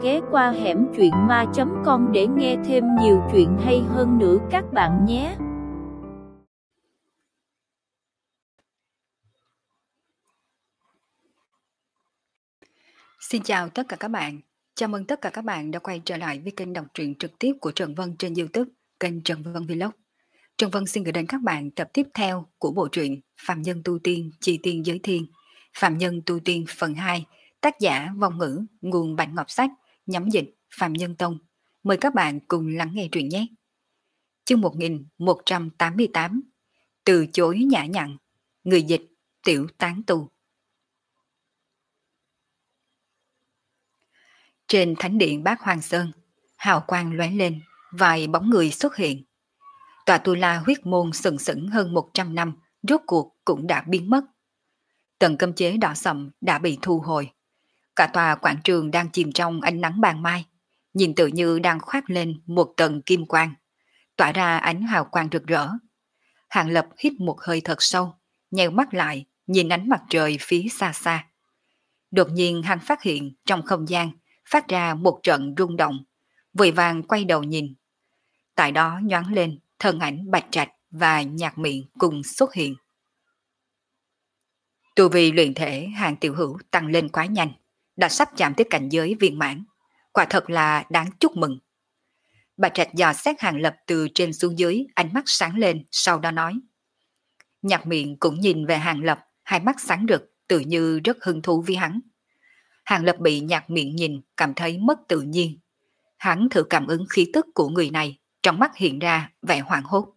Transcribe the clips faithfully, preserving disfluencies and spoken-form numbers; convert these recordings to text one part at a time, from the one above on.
ghé qua hẻm truyện ma chấm com để nghe thêm nhiều chuyện hay hơn nữa các bạn nhé. Xin chào tất cả các bạn. Chào mừng tất cả các bạn đã quay trở lại với kênh đọc truyện trực tiếp của Trần Vân trên YouTube, kênh Trần Vân Vlog. Trần Vân xin gửi đến các bạn tập tiếp theo của bộ truyện Phạm Nhân Tu Tiên Chi Tiên Giới Thiên, Phạm Nhân Tu Tiên phần hai, tác giả Vong Ngữ, nguồn Bạch Ngọc Sách, nhóm dịch Phạm Nhân Tông. Mời các bạn cùng lắng nghe truyện nhé. Chương một nghìn một trăm tám mươi tám, từ chối nhã nhặn, người dịch Tiểu Tán Tu. Trên thánh điện Bát Hoang Sơn, hào quang lóe lên, vài bóng người xuất hiện. Tòa Tu La huyết môn sừng sững hơn một trăm năm, rốt cuộc cũng đã biến mất. Tầng cấm chế đỏ sậm đã bị thu hồi. Cả tòa quảng trường đang chìm trong ánh nắng ban mai, nhìn tự như đang khoác lên một tầng kim quang, tỏa ra ánh hào quang rực rỡ. Hàng Lập hít một hơi thật sâu, nheo mắt lại, nhìn ánh mặt trời phía xa xa. Đột nhiên hắn phát hiện trong không gian phát ra một trận rung động, vội vàng quay đầu nhìn. Tại đó nhoáng lên thân ảnh Bạch Trạch và Nhạc Miệng cùng xuất hiện. Tu vi luyện thể Hàng Tiểu Hữu tăng lên quá nhanh, đã sắp chạm tới cảnh giới viên mãn, quả thật là đáng chúc mừng. Bạch Trạch dò xét Hàng Lập từ trên xuống dưới, ánh mắt sáng lên, sau đó nói. Nhạc Miệng cũng nhìn về Hàng Lập, hai mắt sáng rực, tự như rất hứng thú với hắn. Hàng Lập bị Nhạc Miệng nhìn, cảm thấy mất tự nhiên. Hắn thử cảm ứng khí tức của người này, trong mắt hiện ra vẻ hoảng hốt.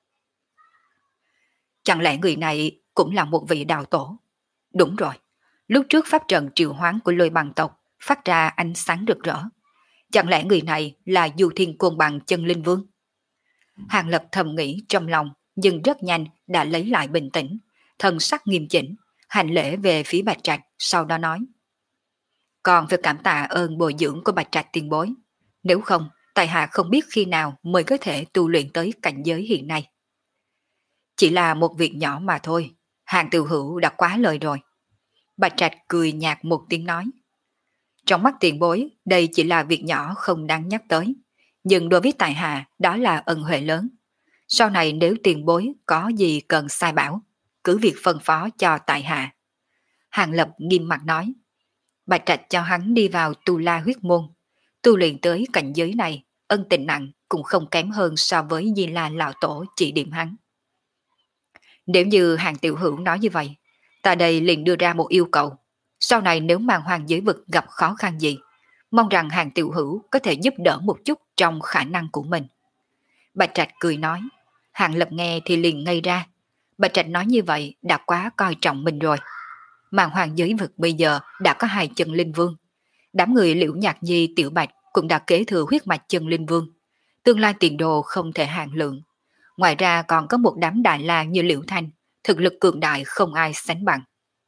Chẳng lẽ người này cũng là một vị đạo tổ? Đúng rồi, lúc trước pháp trận triệu hoán của Lôi Bằng tộc phát ra ánh sáng rực rỡ. Chẳng lẽ người này là Du Thiên Côn Bằng Chân Linh Vương? Hàng Lập thầm nghĩ trong lòng, nhưng rất nhanh đã lấy lại bình tĩnh, thần sắc nghiêm chỉnh, hành lễ về phía Bạch Trạch, sau đó nói. Còn phải cảm tạ ơn bồi dưỡng của Bạch Trạch tiền bối. Nếu không, tại hạ không biết khi nào mới có thể tu luyện tới cảnh giới hiện nay. Chỉ là một việc nhỏ mà thôi, Hàng Tiểu Hữu đã quá lời rồi. Bạch Trạch cười nhạt một tiếng nói. Trong mắt tiền bối, đây chỉ là việc nhỏ không đáng nhắc tới. Nhưng đối với tại hạ, đó là ân huệ lớn. Sau này nếu tiền bối có gì cần sai bảo, cứ việc phân phó cho tại hạ. Hàng Lập nghiêm mặt nói. Bạch Trạch cho hắn đi vào Tu La huyết môn. Tu luyện tới cảnh giới này, ân tình nặng cũng không kém hơn so với Di La lão tổ chỉ điểm hắn. Nếu như Hàng Tiểu Hữu nói như vậy, ta đây liền đưa ra một yêu cầu. Sau này nếu màn hoàng giới vực gặp khó khăn gì, mong rằng Hàng Tiểu Hữu có thể giúp đỡ một chút trong khả năng của mình. Bạch Trạch cười nói. Hàng Lập nghe thì liền ngây ra. Bạch Trạch nói như vậy đã quá coi trọng mình rồi. Màn hoàng giới vực bây giờ đã có hai chân linh vương. Đám người Liễu Nhạc Nhi Tiểu Bạch cũng đã kế thừa huyết mạch chân linh vương. Tương lai tiền đồ không thể hạn lượng. Ngoài ra còn có một đám đại la như Liễu Thanh, thực lực cường đại không ai sánh bằng.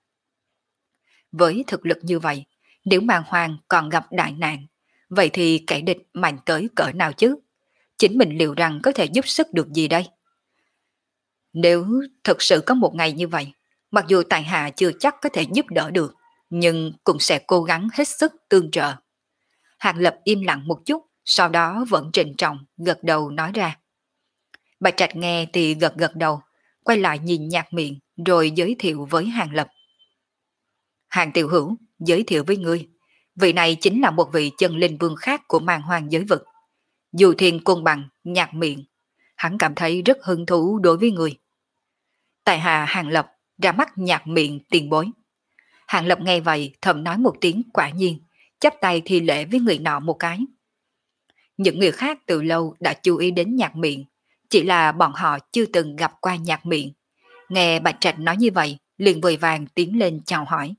Với thực lực như vậy, nếu màn hoàng còn gặp đại nạn, vậy thì kẻ địch mạnh tới cỡ nào chứ? Chính mình liệu rằng có thể giúp sức được gì đây? Nếu thực sự có một ngày như vậy, mặc dù tại hạ chưa chắc có thể giúp đỡ được, nhưng cũng sẽ cố gắng hết sức tương trợ. Hàng Lập im lặng một chút, sau đó vẫn trịnh trọng gật đầu nói ra. Bạch Trạch nghe thì gật gật đầu, quay lại nhìn Nhạc Miệng rồi giới thiệu với Hàng Lập. Hàng Tiểu Hữu, giới thiệu với ngươi, vị này chính là một vị chân linh vương khác của màn hoàng giới vực. Du Thiên Côn Bằng, Nhạc Miệng, hắn cảm thấy rất hứng thú đối với ngươi. Tại hạ Hàng Lập ra mắt Nhạc Miệng tiền bối. Hàng Lập nghe vậy thầm nói một tiếng quả nhiên, chắp tay thi lễ với người nọ một cái. Những người khác từ lâu đã chú ý đến Nhạc Miệng, chỉ là bọn họ chưa từng gặp qua Nhạc Miệng. Nghe Bạch Trạch nói như vậy, liền vội vàng tiến lên chào hỏi.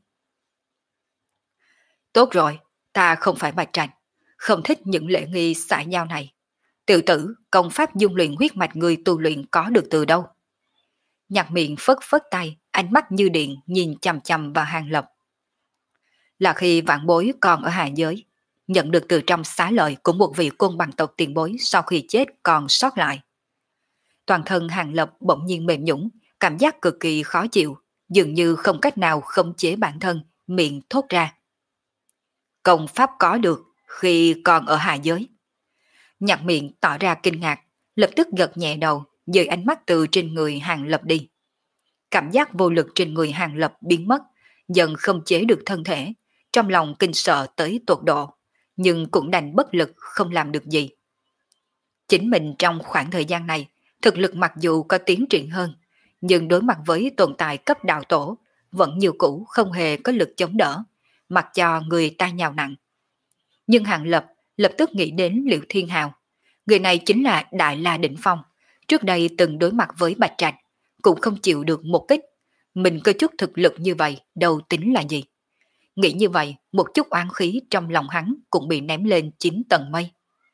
Tốt rồi, ta không phải Bạch Trạch, không thích những lễ nghi xã giao này. Tiểu tử, công pháp dung luyện huyết mạch người tu luyện có được từ đâu? Nhạc Miệng phất phất tay, ánh mắt như điện nhìn chằm chằm vào Hàng Lập. Là khi vạn bối còn ở hạ giới, nhận được từ trong xá lợi của một vị côn bằng tộc tiền bối sau khi chết còn sót lại. Toàn thân Hàng Lập bỗng nhiên mềm nhũn, cảm giác cực kỳ khó chịu, dường như không cách nào khống chế bản thân, miệng thốt ra. Công pháp có được, khi còn ở hạ giới. Nhạc Miện tỏ ra kinh ngạc, lập tức gật nhẹ đầu, dời ánh mắt từ trên người Hàng Lập đi. Cảm giác vô lực trên người Hàng Lập biến mất, dần không chế được thân thể, trong lòng kinh sợ tới tột độ, nhưng cũng đành bất lực không làm được gì. Chính mình trong khoảng thời gian này, thực lực mặc dù có tiến triển hơn, nhưng đối mặt với tồn tại cấp đạo tổ, vẫn như cũ không hề có lực chống đỡ, mặc cho người ta nhào nặng. Nhưng Hàng Lập lập tức nghĩ đến Liễu Thiên Hào. Người này chính là Đại La Đỉnh Phong, trước đây từng đối mặt với Bạch Trạch, cũng không chịu được một kích. Mình có chút thực lực như vậy, đâu tính là gì. Nghĩ như vậy, một chút oán khí trong lòng hắn cũng bị ném lên chín tầng mây.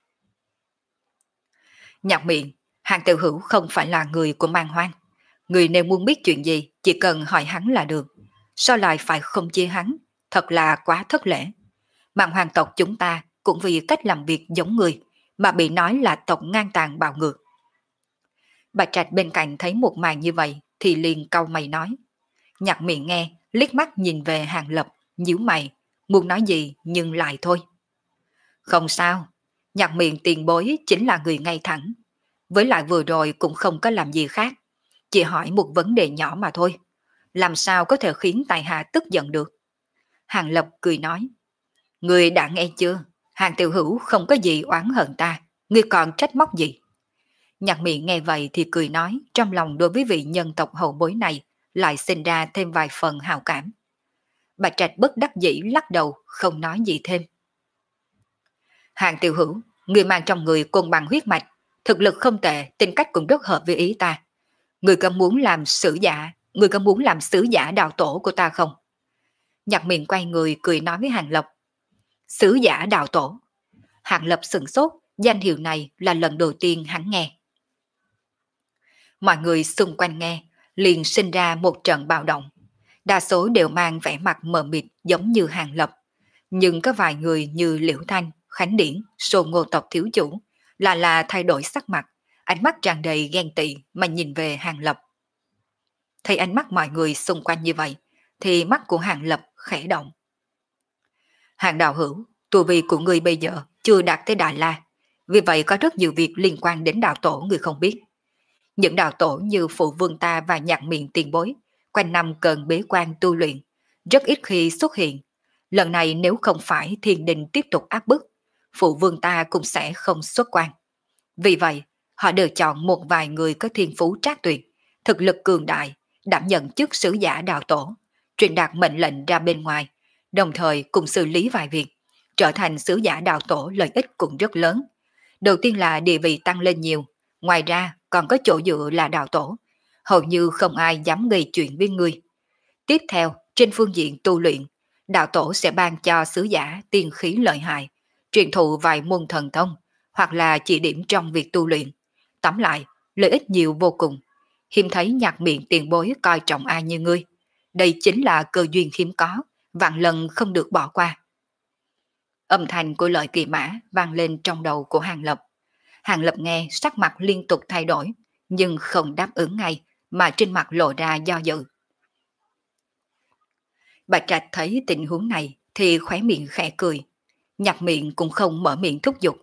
Nhạc Miện, Hàng Tiểu Hữu không phải là người của Man Hoang. Người nếu muốn biết chuyện gì, chỉ cần hỏi hắn là được. Sao lại phải không chia hắn? Thật là quá thất lễ. Man Hoang tộc chúng ta cũng vì cách làm việc giống người, mà bị nói là tộc ngang tàn bạo ngược. Bạch Trạch bên cạnh thấy một màn như vậy, thì liền cau mày nói. Nhạc Miện nghe, liếc mắt nhìn về Hàng Lập, nhíu mày, muốn nói gì nhưng lại thôi. Không sao, Nhạc Miện tiền bối chính là người ngay thẳng. Với lại vừa rồi cũng không có làm gì khác, chỉ hỏi một vấn đề nhỏ mà thôi. Làm sao có thể khiến tại hạ tức giận được? Hàng Lập cười nói. Người đã nghe chưa? Hàng Tiểu Hữu không có gì oán hận ta, ngươi còn trách móc gì? Nhạc Miện nghe vậy thì cười nói, trong lòng đối với vị nhân tộc hậu bối này lại sinh ra thêm vài phần hào cảm. Bạch Trạch bất đắc dĩ lắc đầu, không nói gì thêm. Hàng Tiểu Hữu, người mang trong người côn bằng huyết mạch, thực lực không tệ, tính cách cũng rất hợp với ý ta. Người có muốn làm sử giả, người có muốn làm sứ giả đạo tổ của ta không? Nhạc Miện quay người cười nói với Hàng Lập. Sứ giả đạo tổ. Hàng Lập sửng sốt, danh hiệu này là lần đầu tiên hắn nghe. Mọi người xung quanh nghe, liền sinh ra một trận bạo động. Đa số đều mang vẻ mặt mờ mịt giống như Hàng Lập. Nhưng có vài người như Liễu Thanh, Khánh Điển, Sô Ngô tộc thiếu chủ, là là thay đổi sắc mặt, ánh mắt tràn đầy ghen tị mà nhìn về Hàng Lập. Thấy ánh mắt mọi người xung quanh như vậy, thì mắt của Hàng Lập khẽ động. Hàng đạo hữu, tu vi của người bây giờ chưa đạt tới Đại La, vì vậy có rất nhiều việc liên quan đến đạo tổ người không biết. Những đạo tổ như Phụ Vương ta và Nhạc Miện tiền bối, quanh năm cần bế quan tu luyện, rất ít khi xuất hiện. Lần này nếu không phải thiên đình tiếp tục áp bức, Phụ Vương ta cũng sẽ không xuất quan. Vì vậy, họ đều chọn một vài người có thiên phú trác tuyệt, thực lực cường đại, đảm nhận chức sứ giả đạo tổ, truyền đạt mệnh lệnh ra bên ngoài, đồng thời cùng xử lý vài việc, trở thành sứ giả đạo tổ lợi ích cũng rất lớn. Đầu tiên là địa vị tăng lên nhiều, ngoài ra còn có chỗ dựa là đạo tổ, hầu như không ai dám gây chuyện với người. Tiếp theo, trên phương diện tu luyện, đạo tổ sẽ ban cho sứ giả tiên khí lợi hại, truyền thụ vài môn thần thông, hoặc là chỉ điểm trong việc tu luyện. Tóm lại, lợi ích nhiều vô cùng. Hiếm thấy Nhạc Miện tiền bối coi trọng ai như ngươi. Đây chính là cơ duyên hiếm có, vạn lần không được bỏ qua. Âm thanh của Lợi Kỳ Mã vang lên trong đầu của Hàng Lập. Hàng Lập nghe sắc mặt liên tục thay đổi, nhưng không đáp ứng ngay, mà trên mặt lộ ra do dự. Bạch Trạch thấy tình huống này thì khóe miệng khẽ cười. Nhạc Miện cũng không mở miệng thúc giục.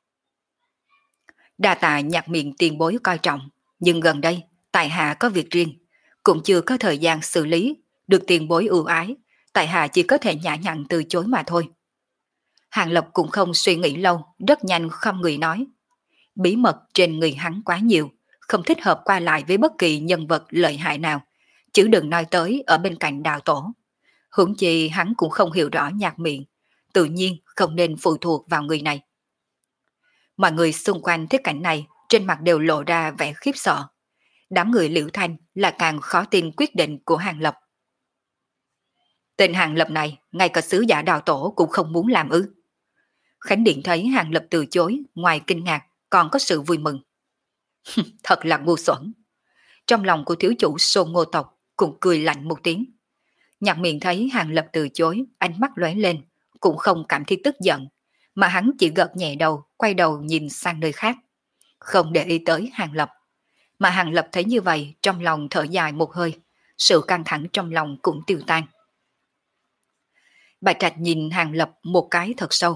Đa tạ Nhạc Miện tiền bối coi trọng, nhưng gần đây tại hạ có việc riêng, cũng chưa có thời gian xử lý, được tiền bối ưu ái, tại hạ chỉ có thể nhã nhặn từ chối mà thôi. Hàng Lập cũng không suy nghĩ lâu, rất nhanh không người nói. Bí mật trên người hắn quá nhiều, không thích hợp qua lại với bất kỳ nhân vật lợi hại nào, chứ đừng nói tới ở bên cạnh đạo tổ. Huống chi hắn cũng không hiểu rõ Nhạc Miện, tự nhiên không nên phụ thuộc vào người này. Mọi người xung quanh thấy cảnh này trên mặt đều lộ ra vẻ khiếp sợ. Đám người Liễu Thanh là càng khó tin quyết định của Hàng Lập. Tên Hàng Lập này, ngay cả sứ giả đạo tổ cũng không muốn làm ư? Khánh Điện thấy Hàng Lập từ chối, ngoài kinh ngạc còn có sự vui mừng. Thật là ngu xuẩn. Trong lòng của thiếu chủ Sô Ngô tộc cũng cười lạnh một tiếng. Nhạc Miện thấy Hàng Lập từ chối, ánh mắt lóe lên, cũng không cảm thấy tức giận, mà hắn chỉ gật nhẹ đầu, quay đầu nhìn sang nơi khác, không để ý tới Hàng Lập. Mà Hàng Lập thấy như vậy, trong lòng thở dài một hơi, sự căng thẳng trong lòng cũng tiêu tan. Bạch Trạch nhìn Hàng Lập một cái thật sâu,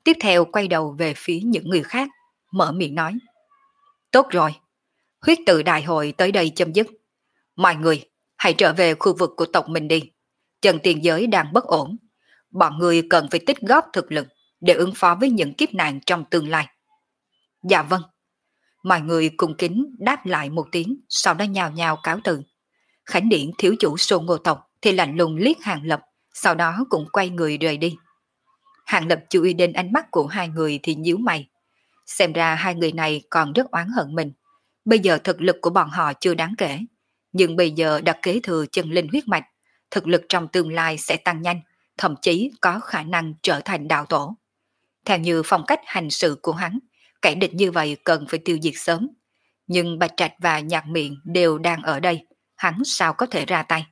Tiếp theo quay đầu về phía những người khác, mở miệng nói. Tốt rồi, huyết tự đại hội tới đây chấm dứt. Mọi người, hãy trở về khu vực của tộc mình đi. Chân tiền giới đang bất ổn. Bọn người cần phải tích góp thực lực để ứng phó với những kiếp nạn trong tương lai. Dạ vâng. Mọi người cùng kính đáp lại một tiếng, sau đó nhào nhào cáo từ. Khánh Điển thiếu chủ Sô Ngô tộc thì lạnh lùng liếc Hàng Lập, sau đó cũng quay người rời đi. Hàng Lập chú ý đến ánh mắt của hai người thì nhíu mày. Xem ra hai người này còn rất oán hận mình. Bây giờ thực lực của bọn họ chưa đáng kể, nhưng bây giờ đã kế thừa chân linh huyết mạch, thực lực trong tương lai sẽ tăng nhanh, thậm chí có khả năng trở thành đạo tổ. Theo như phong cách hành sự của hắn, kẻ địch như vậy cần phải tiêu diệt sớm. Nhưng Bạch Trạch và Nhạc Miệng đều đang ở đây, hắn sao có thể ra tay?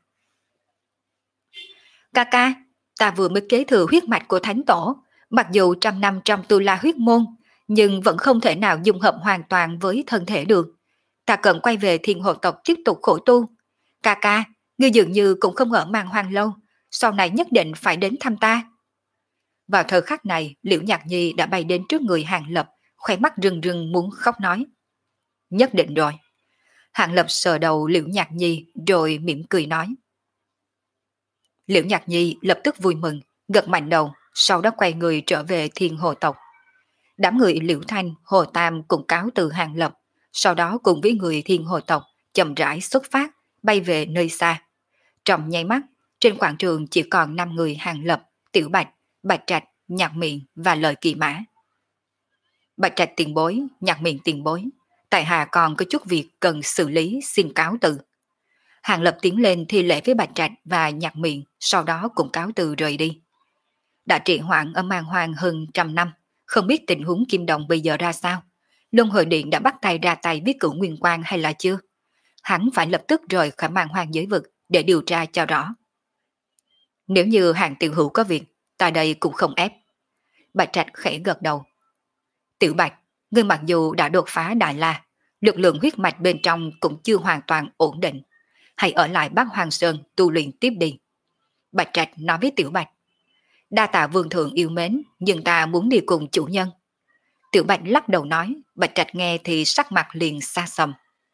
Ca ca, ta vừa mới kế thừa huyết mạch của Thánh Tổ, mặc dù trăm năm trong tu la huyết môn, nhưng vẫn không thể nào dung hợp hoàn toàn với thân thể được. Ta cần quay về Thiên Hồ tộc tiếp tục khổ tu. Ca ca, ngươi dường như cũng không ở Mang Hoang lâu, sau này nhất định phải đến thăm ta. Vào thời khắc này, Liễu Nhạc Nhi đã bay đến trước người Hàng Lập, khóe mắt rưng rưng muốn khóc nói. Nhất định rồi. Hàng Lập sờ đầu Liễu Nhạc Nhi rồi mỉm cười nói. Liễu Nhạc Nhi lập tức vui mừng, gật mạnh đầu, sau đó quay người trở về Thiên Hồ tộc. Đám người Liễu Thanh, Hồ Tam cùng cáo từ Hàng Lập, sau đó cùng với người Thiên Hồ tộc chậm rãi xuất phát, bay về nơi xa. Trong nháy mắt, trên quảng trường chỉ còn năm người Hàng Lập, Tiểu Bạch, Bạch Trạch, Nhạc Miệng và Lợi Kỳ Mã. Bạch Trạch tiền bối, Nhạc Miệng tiền bối, tại hạ còn có chút việc cần xử lý, xin cáo từ. Hàng Lập tiến lên thi lễ với Bạch Trạch và Nhạc Miệng, sau đó cùng cáo từ rời đi. Đã trì hoãn ở Mang Hoang hơn trăm năm, không biết tình huống Kim Đồng bây giờ ra sao. Luân Hồi Điện đã bắt tay ra tay với Cửu Nguyên Quang hay là chưa? Hắn phải lập tức rời khỏi Mang Hoang giới vực để điều tra cho rõ. Nếu như Hàng Tiểu Hữu có việc, tại đây cũng không ép. Bạch Trạch khẽ gật đầu. Tiểu Bạch, ngươi mặc dù đã đột phá Đại La, lực lượng huyết mạch bên trong cũng chưa hoàn toàn ổn định. Hãy ở lại Bắc Hoàng Sơn tu luyện tiếp đi. Bạch Trạch nói với Tiểu Bạch. Đa tạ vương thượng yêu mến, nhưng ta muốn đi cùng chủ nhân. Tiểu Bạch lắc đầu nói, Bạch Trạch nghe thì sắc mặt liền xa xăm.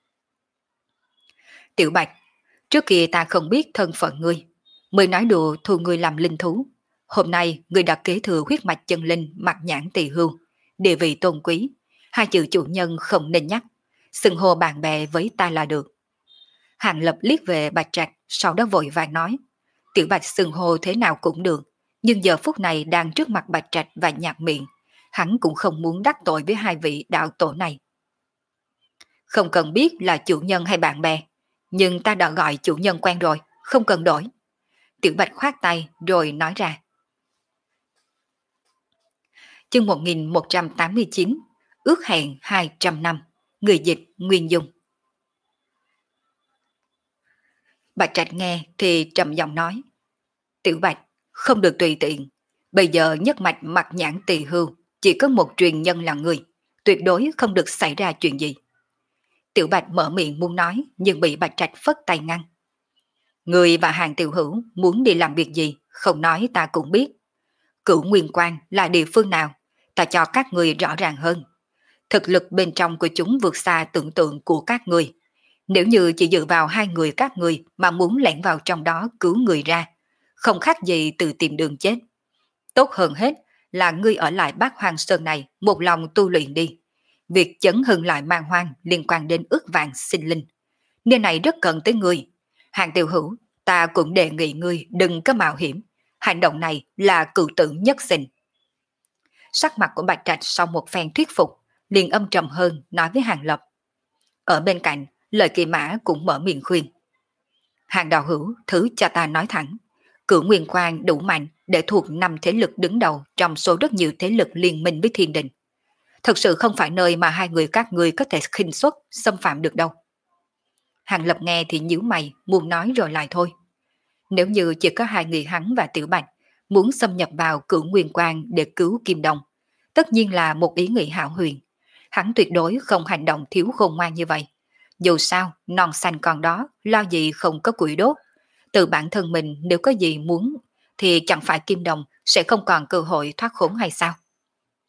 Tiểu Bạch, trước kia ta không biết thân phận ngươi, mới nói đùa thu ngươi làm linh thú. Hôm nay ngươi đã kế thừa huyết mạch chân linh mặt nhãn tỳ hưu, địa vị tôn quý, hai chữ chủ nhân không nên nhắc, xưng hô bạn bè với ta là được. Hàng Lập liếc về Bạch Trạch, sau đó vội vàng nói, Tiểu Bạch xưng hô thế nào cũng được, nhưng giờ phút này đang trước mặt Bạch Trạch và Nhạc Miệng, hắn cũng không muốn đắc tội với hai vị đạo tổ này. Không cần biết là chủ nhân hay bạn bè, nhưng ta đã gọi chủ nhân quen rồi, không cần đổi. Tiểu Bạch khoát tay rồi nói ra. Chương một nghìn một trăm tám mươi chín, ước hẹn hai trăm năm, người dịch Nguyên Dung. Bạch Trạch nghe thì trầm giọng nói, Tiểu Bạch, không được tùy tiện, bây giờ nhất mạch mặt nhãn tỳ hưu, chỉ có một truyền nhân là người, tuyệt đối không được xảy ra chuyện gì. Tiểu Bạch mở miệng muốn nói, nhưng bị Bạch Trạch phất tay ngăn. Người và Hàng Tiểu Hữu muốn đi làm việc gì, không nói ta cũng biết. Cửu Nguyên Quang là địa phương nào, ta cho các người rõ ràng hơn. Thực lực bên trong của chúng vượt xa tưởng tượng của các người. Nếu như chỉ dựa vào hai người các người mà muốn lẻn vào trong đó cứu người ra, không khác gì từ tìm đường chết. Tốt hơn hết là ngươi ở lại Bát Hoang Sơn này một lòng tu luyện đi. Việc chấn hưng lại Mang Hoang liên quan đến ước vạn sinh linh. Nơi này rất cần tới ngươi. Hàng Tiểu Hữu, ta cũng đề nghị ngươi đừng có mạo hiểm. Hành động này là cự tử nhất sinh. Sắc mặt của Bạch Trạch sau một phen thuyết phục, liền âm trầm hơn nói với Hàng Lập. Ở bên cạnh, Lợi Kỳ Mã cũng mở miệng khuyên. Hàng đạo hữu, thứ cho ta nói thẳng. Cửu Nguyên Quang đủ mạnh để thuộc năm thế lực đứng đầu trong số rất nhiều thế lực liên minh với thiên đình. Thật sự không phải nơi mà hai người các ngươi có thể khinh suất, xâm phạm được đâu. Hàng Lập nghe thì nhíu mày, muốn nói rồi lại thôi. Nếu như chỉ có hai người hắn và Tiểu Bạch muốn xâm nhập vào Cửu Nguyên Quang để cứu Kim Đồng, tất nhiên là một ý nghĩ hão huyền. Hắn tuyệt đối không hành động thiếu khôn ngoan như vậy. Dù sao, non xanh còn đó, lo gì không có củi đốt. Từ bản thân mình nếu có gì muốn, thì chẳng phải Kim Đồng sẽ không còn cơ hội thoát khốn hay sao?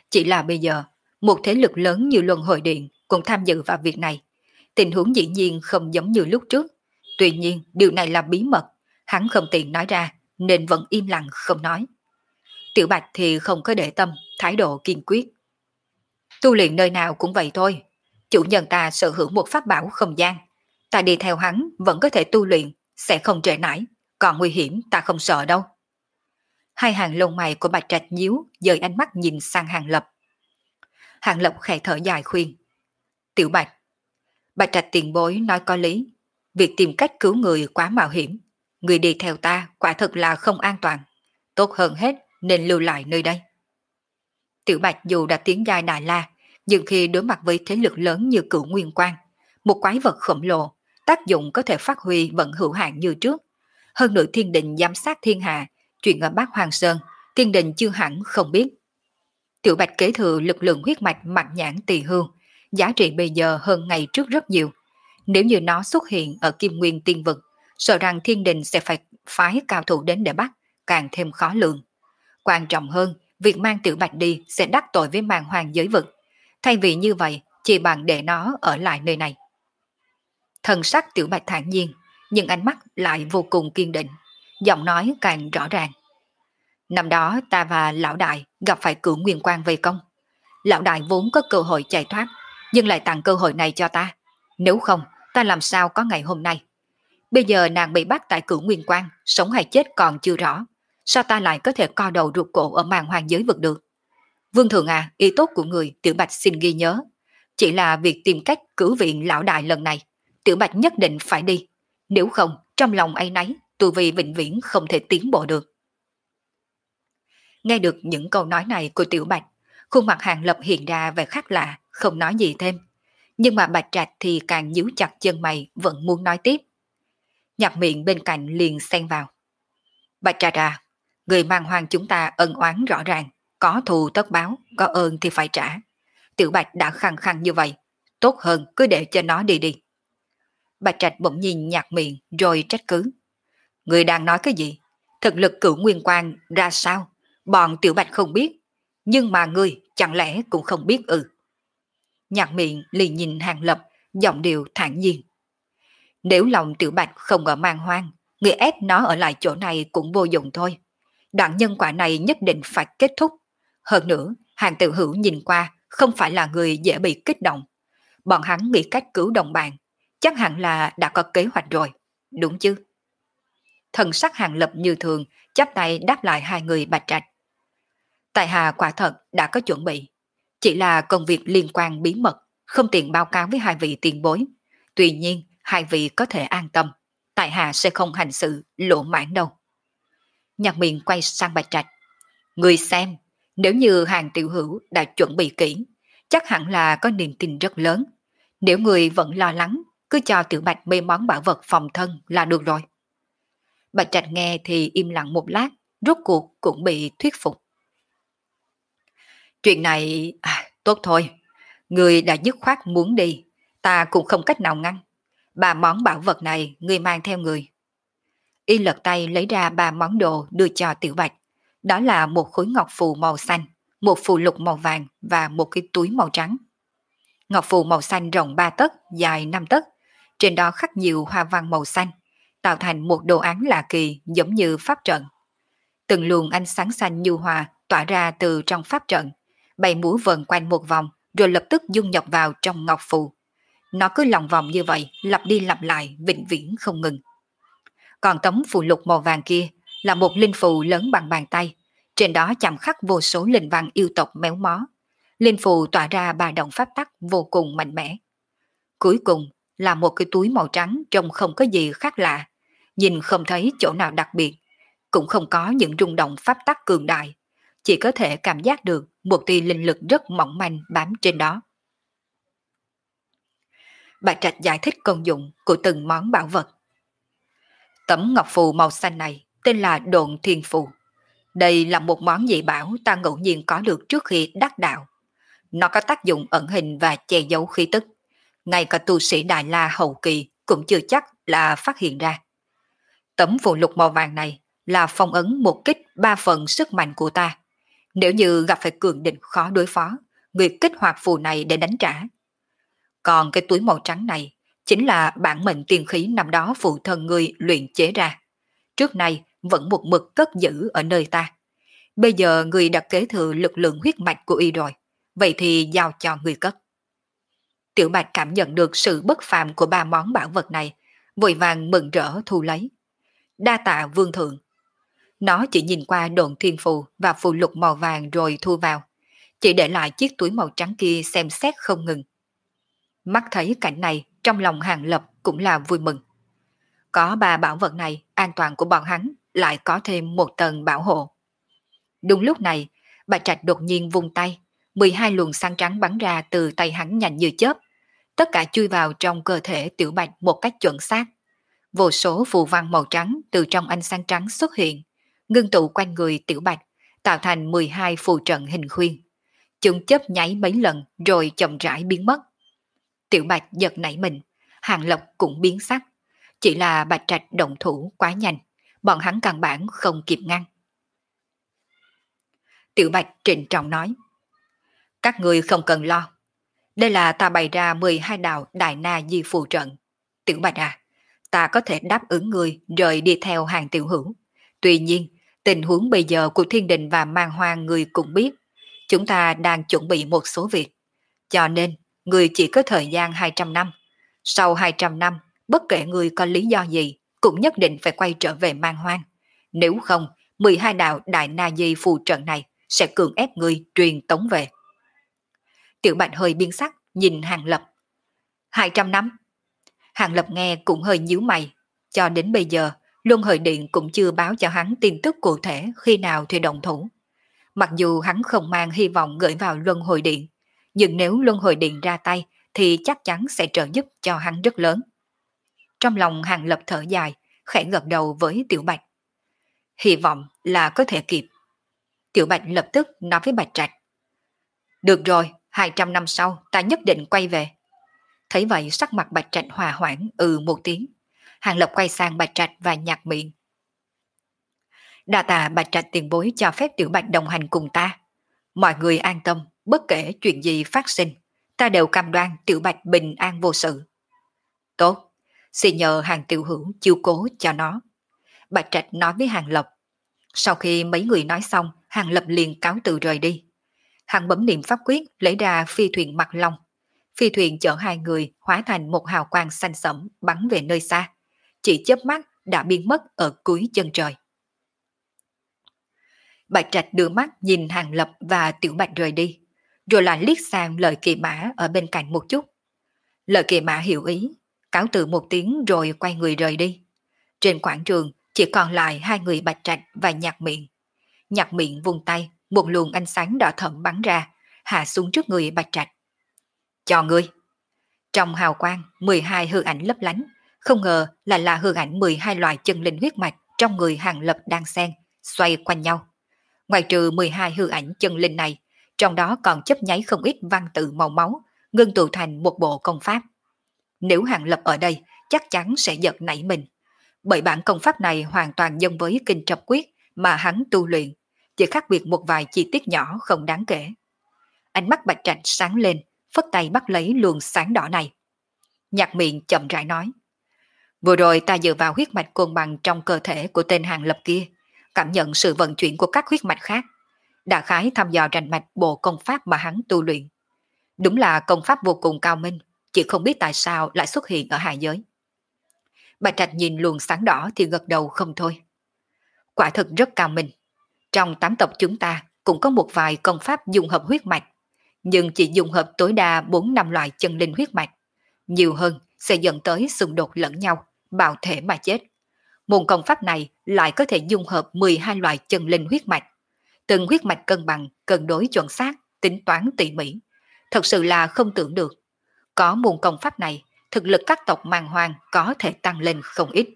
Chỉ là bây giờ, một thế lực lớn như Luân Hồi Điện cũng tham dự vào việc này. Tình huống dĩ nhiên không giống như lúc trước. Tuy nhiên, điều này là bí mật, hắn không tiện nói ra, nên vẫn im lặng không nói. Tiểu Bạch thì không có để tâm, thái độ kiên quyết. Tu luyện nơi nào cũng vậy thôi. Chủ nhân ta sở hữu một pháp bảo không gian. Ta đi theo hắn vẫn có thể tu luyện, sẽ không trễ nải. Còn nguy hiểm ta không sợ đâu. Hai hàng lông mày của Bạch Trạch nhíu, dời ánh mắt nhìn sang Hàng Lập. Hàng Lập khẽ thở dài khuyên. Tiểu Bạch, Bạch Trạch tiền bối nói có lý. Việc tìm cách cứu người quá mạo hiểm. Người đi theo ta quả thật là không an toàn. Tốt hơn hết nên lưu lại nơi đây. Tiểu Bạch dù đã tiến giai Đại La, nhưng khi đối mặt với thế lực lớn như Cửu Nguyên Quang, một quái vật khổng lồ, tác dụng có thể phát huy vẫn hữu hạn như trước. Hơn nữa thiên đình giám sát thiên hạ, chuyện ở Bát Hoàng Sơn, thiên đình chưa hẳn không biết. Tiểu Bạch kế thừa lực lượng huyết mạch mạch nhãn tỳ hưu, giá trị bây giờ hơn ngày trước rất nhiều. Nếu như nó xuất hiện ở Kim Nguyên Tiên Vực, sợ rằng thiên đình sẽ phải phái cao thủ đến để bắt, càng thêm khó lường. Quan trọng hơn, việc mang Tiểu Bạch đi sẽ đắc tội với màn hoàng giới vực. Thay vì như vậy, chỉ bằng để nó ở lại nơi này. Thần sắc Tiểu Bạch thản nhiên, nhưng ánh mắt lại vô cùng kiên định, giọng nói càng rõ ràng. Năm đó ta và lão đại gặp phải Cửu Nguyên Quang vây công. Lão đại vốn có cơ hội chạy thoát, nhưng lại tặng cơ hội này cho ta. Nếu không, ta làm sao có ngày hôm nay. Bây giờ nàng bị bắt tại Cửu Nguyên Quang, sống hay chết còn chưa rõ. Sao ta lại có thể co đầu rụt cổ ở màn hoàng giới vực được? Vương thượng à, ý tốt của người, Tiểu Bạch xin ghi nhớ. Chỉ là việc tìm cách cứu viện lão đại lần này, Tiểu Bạch nhất định phải đi. Nếu không, trong lòng ấy nấy, tu vi vĩnh viễn không thể tiến bộ được. Nghe được những câu nói này của Tiểu Bạch, khuôn mặt Hàng Lập hiện ra vẻ khác lạ, không nói gì thêm. Nhưng mà Bạch Trạch thì càng nhíu chặt chân mày, vẫn muốn nói tiếp. Nhạc Miệng bên cạnh liền xen vào. Bạch Trạch à, người mang hoàng chúng ta ân oán rõ ràng, có thù tất báo, có ơn thì phải trả. Tiểu Bạch đã khăng khăng như vậy, tốt hơn cứ để cho nó đi đi. Bạch Trạch bỗng nhìn Nhạc Miệng rồi trách cứ. Người đang nói cái gì? Thực lực Cửu Nguyên Quang ra sao? Bọn Tiểu Bạch không biết, nhưng mà ngươi chẳng lẽ cũng không biết ư? Nhạc Miệng liền nhìn Hàng Lập, giọng điệu thản nhiên. Nếu lòng Tiểu Bạch không ở mang hoang, người ép nó ở lại chỗ này cũng vô dụng thôi. Đoạn nhân quả này nhất định phải kết thúc. Hơn nữa, Hàng Tiểu Hữu nhìn qua không phải là người dễ bị kích động. Bọn hắn nghĩ cách cứu đồng bạn, chắc hẳn là đã có kế hoạch rồi, đúng chứ? Thần sắc Hàng Lập như thường, chắp tay đáp lại hai người Bạch Trạch. Tại hạ quả thật đã có chuẩn bị, chỉ là công việc liên quan bí mật, không tiện báo cáo với hai vị tiền bối. Tuy nhiên, hai vị có thể an tâm, tại hạ sẽ không hành sự lộ mãn đâu. Nhạc Miệng quay sang Bạch Trạch. Người xem, nếu như Hàng Tiểu Hữu đã chuẩn bị kỹ, chắc hẳn là có niềm tin rất lớn. Nếu người vẫn lo lắng, cứ cho Tiểu Bạch mấy món bảo vật phòng thân là được rồi. Bạch Trạch nghe thì im lặng một lát, rốt cuộc cũng bị thuyết phục. Chuyện này, à, tốt thôi, người đã dứt khoát muốn đi, ta cũng không cách nào ngăn. Ba món bảo vật này người mang theo người. Y lật tay lấy ra ba món đồ đưa cho Tiểu Bạch. Đó là một khối ngọc phù màu xanh, một phù lục màu vàng và một cái túi màu trắng. Ngọc phù màu xanh rộng ba tấc, dài năm tấc, trên đó khắc nhiều hoa văn màu xanh, tạo thành một đồ án lạ kỳ giống như pháp trận. Từng luồng ánh sáng xanh nhu hòa tỏa ra từ trong pháp trận, bay múa vần quanh một vòng rồi lập tức dung nhập vào trong ngọc phù. Nó cứ lòng vòng như vậy, lặp đi lặp lại, vĩnh viễn không ngừng. Còn tấm phù lục màu vàng kia là một linh phù lớn bằng bàn tay, trên đó chạm khắc vô số linh văn yêu tộc méo mó. Linh phù tỏa ra ba động pháp tắc vô cùng mạnh mẽ. Cuối cùng là một cái túi màu trắng trông không có gì khác lạ, nhìn không thấy chỗ nào đặc biệt, cũng không có những rung động pháp tắc cường đại, chỉ có thể cảm giác được một tia linh lực rất mỏng manh bám trên đó. Bạch Trạch giải thích công dụng của từng món bảo vật. Tấm ngọc phù màu xanh này tên là Độn Thiên Phù. Đây là một món dị bảo ta ngẫu nhiên có được trước khi đắc đạo. Nó có tác dụng ẩn hình và che giấu khí tức. Ngay cả tu sĩ Đại La hậu kỳ cũng chưa chắc là phát hiện ra. Tấm phù lục màu vàng này là phong ấn một kích ba phần sức mạnh của ta. Nếu như gặp phải cường địch khó đối phó, người kích hoạt phù này để đánh trả. Còn cái túi màu trắng này chính là bản mệnh tiên khí năm đó phụ thân ngươi luyện chế ra. Trước nay vẫn một mực cất giữ ở nơi ta. Bây giờ người đã kế thừa lực lượng huyết mạch của y rồi, vậy thì giao cho người cất. Tiểu Bạch cảm nhận được sự bất phàm của ba món bảo vật này, vội vàng mừng rỡ thu lấy. Đa tạ vương thượng. Nó chỉ nhìn qua độn thiên phù và phù lục màu vàng rồi thu vào, chỉ để lại chiếc túi màu trắng kia xem xét không ngừng. Mắt thấy cảnh này, trong lòng Hàng Lập cũng là vui mừng. Có ba bảo vật này, an toàn của bọn hắn lại có thêm một tầng bảo hộ. Đúng lúc này, Bạch Trạch đột nhiên vung tay, mười hai luồng sáng trắng bắn ra từ tay hắn nhanh như chớp, tất cả chui vào trong cơ thể Tiểu Bạch một cách chuẩn xác. Vô số phù văn màu trắng từ trong ánh sáng trắng xuất hiện, ngưng tụ quanh người Tiểu Bạch, tạo thành mười hai phù trận hình khuyên. Chúng chớp nháy mấy lần rồi chậm rãi biến mất. Tiểu Bạch giật nảy mình, Hàng Lập cũng biến sắc. Chỉ là Bạch Trạch động thủ quá nhanh, bọn hắn căn bản không kịp ngăn. Tiểu Bạch trịnh trọng nói: các người không cần lo. Đây là ta bày ra mười hai đạo Đại Na Di phù trận. Tiểu Bạch à, ta có thể đáp ứng người rời đi theo Hàng tiểu hữu. Tuy nhiên, tình huống bây giờ của Thiên Đình và Man Hoang người cũng biết. Chúng ta đang chuẩn bị một số việc. Cho nên, người chỉ có thời gian hai trăm năm. Sau hai trăm năm, bất kể người có lý do gì, cũng nhất định phải quay trở về Man Hoang. Nếu không, mười hai đạo Đại Na Di phù trận này sẽ cưỡng ép người truyền tống về. Tiểu Bạch hơi biến sắc, nhìn Hàng Lập. hai trăm năm? Hàng Lập nghe cũng hơi nhíu mày. Cho đến bây giờ, Luân Hồi Điện cũng chưa báo cho hắn tin tức cụ thể khi nào thì động thủ. Mặc dù hắn không mang hy vọng gửi vào Luân Hồi Điện, nhưng nếu Luân Hồi Điện ra tay thì chắc chắn sẽ trợ giúp cho hắn rất lớn. Trong lòng Hàng Lập thở dài, khẽ gật đầu với Tiểu Bạch. Hy vọng là có thể kịp. Tiểu Bạch lập tức nói với Bạch Trạch. Được rồi, hai trăm năm sau ta nhất định quay về. Thấy vậy sắc mặt Bạch Trạch hòa hoãn ừ một tiếng. Hàng Lập quay sang Bạch Trạch và nhạt miệng. Đa tạ Bạch Trạch tiền bối cho phép Tiểu Bạch đồng hành cùng ta. Mọi người an tâm, bất kể chuyện gì phát sinh, ta đều cam đoan Tiểu Bạch bình an vô sự. Tốt, xin nhờ Hàng tiểu hữu chiếu cố cho nó. Bạch Trạch nói với Hàng Lập. Sau khi mấy người nói xong, Hàng Lập liền cáo từ rời đi. Hắn bấm niệm pháp quyết lấy ra phi thuyền Mặt Long. Phi thuyền chở hai người hóa thành một hào quang xanh sẫm bắn về nơi xa. Chỉ chớp mắt đã biến mất ở cuối chân trời. Bạch Trạch đưa mắt nhìn Hàng Lập và Tiểu Bạch rời đi, rồi lại liếc sang Lợi Kỳ Mã ở bên cạnh một chút. Lợi Kỳ Mã hiểu ý, cáo từ một tiếng rồi quay người rời đi. Trên quảng trường chỉ còn lại hai người Bạch Trạch và Nhạc Miệng. Nhạc Miệng vung tay, một luồng ánh sáng đỏ thẫm bắn ra, hạ xuống trước người Bạch Trạch. Cho ngươi. Trong hào quang, mười hai hư ảnh lấp lánh, không ngờ là là hư ảnh mười hai loại chân linh huyết mạch trong người Hàng Lập đang xen, xoay quanh nhau. Ngoài trừ mười hai hư ảnh chân linh này, trong đó còn chấp nháy không ít văn tự màu máu, ngưng tụ thành một bộ công pháp. Nếu Hàng Lập ở đây, chắc chắn sẽ giật nảy mình, bởi bản công pháp này hoàn toàn giống với kinh trập quyết mà hắn tu luyện, chỉ khác biệt một vài chi tiết nhỏ không đáng kể. Ánh mắt Bạch Trạch sáng lên, phất tay bắt lấy luồng sáng đỏ này. Nhạc Miệng chậm rãi nói. Vừa rồi ta dựa vào huyết mạch côn bằng trong cơ thể của tên Hàng Lập kia, cảm nhận sự vận chuyển của các huyết mạch khác, đã khái thăm dò rành mạch bộ công pháp mà hắn tu luyện. Đúng là công pháp vô cùng cao minh, chỉ không biết tại sao lại xuất hiện ở hạ giới. Bạch Trạch nhìn luồng sáng đỏ thì gật đầu không thôi. Quả thực rất cao minh. Trong tám tộc chúng ta cũng có một vài công pháp dung hợp huyết mạch, nhưng chỉ dung hợp tối đa bốn năm loại chân linh huyết mạch. Nhiều hơn sẽ dẫn tới xung đột lẫn nhau, bạo thể mà chết. Môn công pháp này lại có thể dung hợp mười hai loại chân linh huyết mạch. Từng huyết mạch cân bằng, cân đối chuẩn xác, tính toán tỉ mỉ. Thật sự là không tưởng được. Có môn công pháp này, thực lực các tộc Man Hoang có thể tăng lên không ít.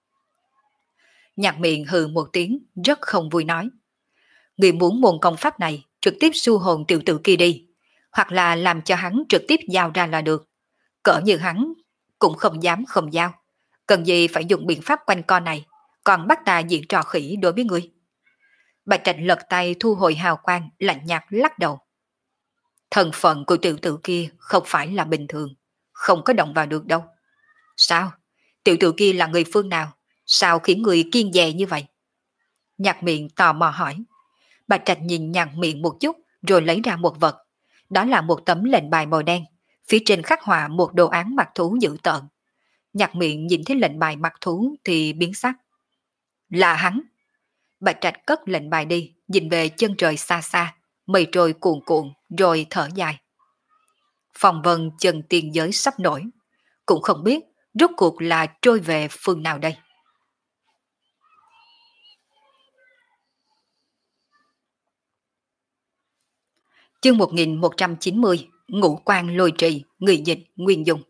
Nhạc Miệng hừ một tiếng, rất không vui nói. Người muốn môn công pháp này trực tiếp su hồn tiểu tử kia đi, hoặc là làm cho hắn trực tiếp giao ra là được. Cỡ như hắn cũng không dám không giao. Cần gì phải dùng biện pháp quanh co này, còn bắt ta diễn trò khỉ đối với ngươi. Bạch Trạch lật tay thu hồi hào quang, lạnh nhạt lắc đầu. Thân phận của tiểu tử kia không phải là bình thường, không có động vào được đâu. Sao? Tiểu tử kia là người phương nào? Sao khiến người kiêng dè như vậy? Nhạc Miệng tò mò hỏi. Bạch Trạch nhìn Nhạc Miệng một chút rồi lấy ra một vật. Đó là một tấm lệnh bài màu đen, phía trên khắc họa một đồ án mặt thú dữ tợn. Nhạc Miệng nhìn thấy lệnh bài mặt thú thì biến sắc. Là hắn. Bạch Trạch cất lệnh bài đi, nhìn về chân trời xa xa, mây trôi cuồn cuộn rồi thở dài. Phong vân chân tiên giới sắp nổi, cũng không biết rốt cuộc là trôi về phương nào đây. Chương một nghìn một trăm chín mươi, Ngũ Quan Lôi Trì, người dịch Nguyên Dung.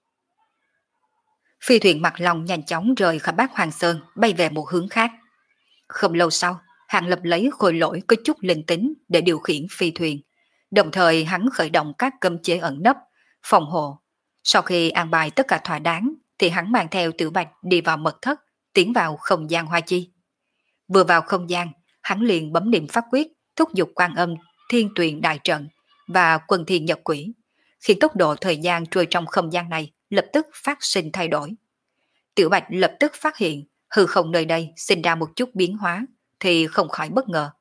Phi thuyền Mặt Long nhanh chóng rời khỏi Bát Hoàng Sơn, bay về một hướng khác. Không lâu sau, Hàng Lập lấy khôi lỗi có chút linh tính để điều khiển phi thuyền. Đồng thời hắn khởi động các cấm chế ẩn nấp, phòng hộ. Sau khi an bài tất cả thỏa đáng, thì hắn mang theo Tiểu Bạch đi vào mật thất, tiến vào không gian hoa chi. Vừa vào không gian, hắn liền bấm niệm pháp quyết, thúc giục Quan Âm, Thiên Tuyền Đại Trận và Quân Thiên Nhật Quỷ, khiến tốc độ thời gian trôi trong không gian này lập tức phát sinh thay đổi. Tiểu Bạch lập tức phát hiện hư không nơi đây sinh ra một chút biến hóa, thì không khỏi bất ngờ.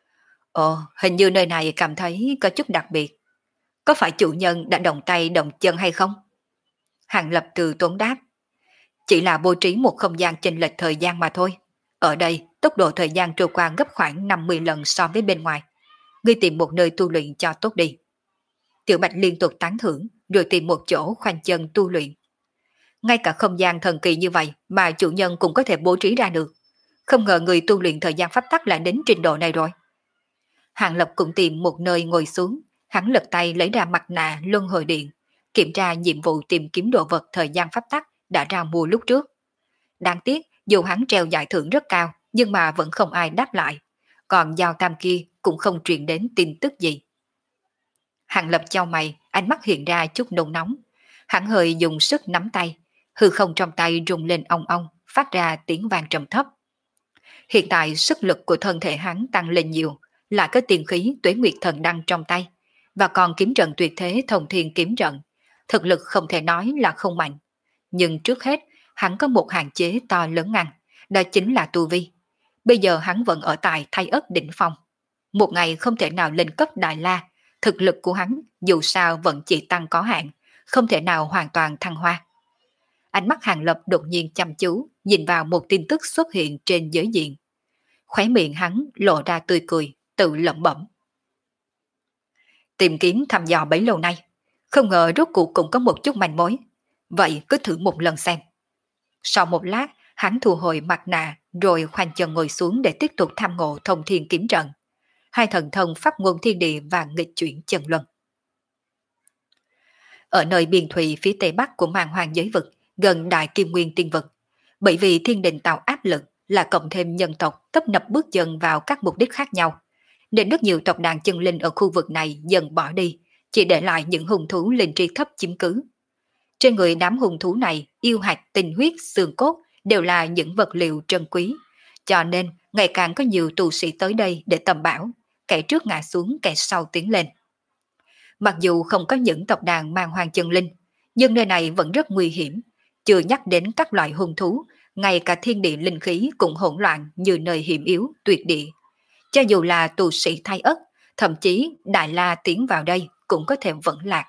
Ồ, hình như nơi này cảm thấy có chút đặc biệt. Có phải chủ nhân đã động tay động chân hay không? Hàng Lập từ tốn đáp. Chỉ là bố trí một không gian chênh lệch thời gian mà thôi. Ở đây, tốc độ thời gian trôi qua gấp khoảng năm mươi lần so với bên ngoài. Ngươi tìm một nơi tu luyện cho tốt đi. Tiểu Bạch liên tục tán thưởng, rồi tìm một chỗ khoanh chân tu luyện. Ngay cả không gian thần kỳ như vậy mà chủ nhân cũng có thể bố trí ra được. Không ngờ người tu luyện thời gian pháp tắc lại đến trình độ này rồi. Hàng Lập cũng tìm một nơi ngồi xuống, hắn lật tay lấy ra mặt nạ luân hồi điện, kiểm tra nhiệm vụ tìm kiếm đồ vật thời gian pháp tắc đã ra mua lúc trước. Đáng tiếc, dù hắn treo giải thưởng rất cao, nhưng mà vẫn không ai đáp lại, còn Giao Tam kia cũng không truyền đến tin tức gì. Hàng Lập chau mày, ánh mắt hiện ra chút nôn nóng. Hắn hơi dùng sức nắm tay, hư không trong tay rung lên ong ong, phát ra tiếng vang trầm thấp. Hiện tại sức lực của thân thể hắn tăng lên nhiều, lại có tiền khí Tuế Nguyệt Thần Đăng trong tay, và còn kiếm trận tuyệt thế Thông Thiên kiếm trận. Thực lực không thể nói là không mạnh. Nhưng trước hết, hắn có một hạn chế to lớn ngăn, đó chính là tu vi. Bây giờ hắn vẫn ở tại Thay Ất đỉnh phong. Một ngày không thể nào lên cấp Đại La, thực lực của hắn dù sao vẫn chỉ tăng có hạn, không thể nào hoàn toàn thăng hoa. Ánh mắt Hàng Lập đột nhiên chăm chú, nhìn vào một tin tức xuất hiện trên giới diện. Khóe miệng hắn lộ ra tươi cười, tự lẩm bẩm. Tìm kiếm thăm dò bấy lâu nay, không ngờ rốt cuộc cũng có một chút manh mối. Vậy cứ thử một lần xem. Sau một lát, hắn thu hồi mặt nạ, rồi khoanh chân ngồi xuống để tiếp tục tham ngộ Thông Thiên kiếm trận. Hai thần thông pháp ngôn thiên địa và nghịch chuyển chân luân. Ở nơi biên thủy phía tây bắc của màn hoàng giới vực, gần Đại Kim Nguyên tiên vực, bởi vì thiên đình tạo áp lực là cộng thêm nhân tộc tấp nập bước chân vào các mục đích khác nhau, nên rất nhiều tộc đàn chân linh ở khu vực này dần bỏ đi, chỉ để lại những hung thú linh tri thấp chiếm cứ. Trên người đám hung thú này, yêu hạch, tinh huyết, xương cốt đều là những vật liệu trân quý, cho nên ngày càng có nhiều tu sĩ tới đây để tầm bảo, kẻ trước ngã xuống kẻ sau tiến lên. Mặc dù không có những tộc đàn mang hoàng chân linh, nhưng nơi này vẫn rất nguy hiểm, chưa nhắc đến các loại hung thú, ngay cả thiên địa linh khí cũng hỗn loạn như nơi hiểm yếu, tuyệt địa. Cho dù là tu sĩ Thay Ất, thậm chí Đại La tiến vào đây cũng có thể vẫn lạc.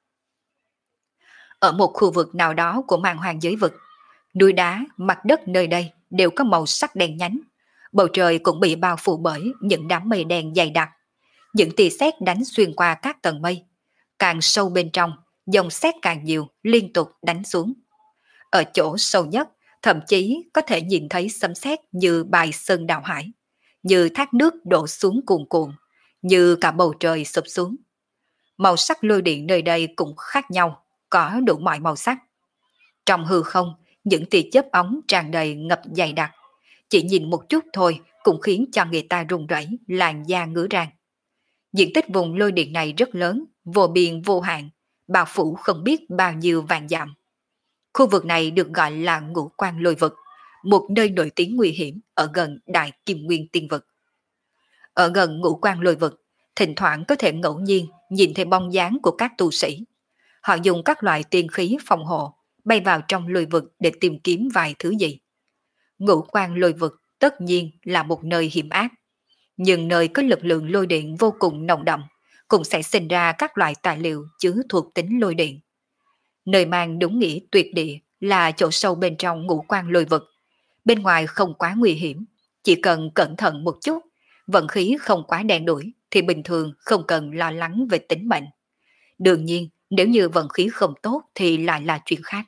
Ở một khu vực nào đó của màn hoàng giới vực, núi đá, mặt đất nơi đây đều có màu sắc đen nhánh, bầu trời cũng bị bao phủ bởi những đám mây đen dày đặc. Những tia sét đánh xuyên qua các tầng mây, càng sâu bên trong, dòng sét càng nhiều, liên tục đánh xuống. Ở chỗ sâu nhất, thậm chí có thể nhìn thấy sấm sét như bài sơn đào hải, như thác nước đổ xuống cuồn cuộn, như cả bầu trời sụp xuống. Màu sắc lôi điện nơi đây cũng khác nhau, có đủ mọi màu sắc. Trong hư không, những tia chớp ống tràn đầy ngập dày đặc, chỉ nhìn một chút thôi cũng khiến cho người ta run rẩy, làn da ngứa rang. Diện tích vùng lôi điện này rất lớn, vô biên vô hạn, bao phủ không biết bao nhiêu vạn dặm. Khu vực này được gọi là Ngũ Quan Lôi Vực, một nơi nổi tiếng nguy hiểm ở gần Đại Kim Nguyên tiên vực. Ở gần ngũ quan lôi vực, thỉnh thoảng có thể ngẫu nhiên nhìn thấy bóng dáng của các tu sĩ. Họ dùng các loại tiên khí phòng hộ, bay vào trong lôi vực để tìm kiếm vài thứ gì. Ngũ quan lôi vực tất nhiên là một nơi hiểm ác, nhưng nơi có lực lượng lôi điện vô cùng nồng đậm, cũng sẽ sinh ra các loại tài liệu chứa thuộc tính lôi điện. Nơi mang đúng nghĩa tuyệt địa là chỗ sâu bên trong ngũ quan lôi vực. Bên ngoài không quá nguy hiểm, chỉ cần cẩn thận một chút, vận khí không quá đen đủi thì bình thường không cần lo lắng về tính mệnh. Đương nhiên, nếu như vận khí không tốt thì lại là chuyện khác.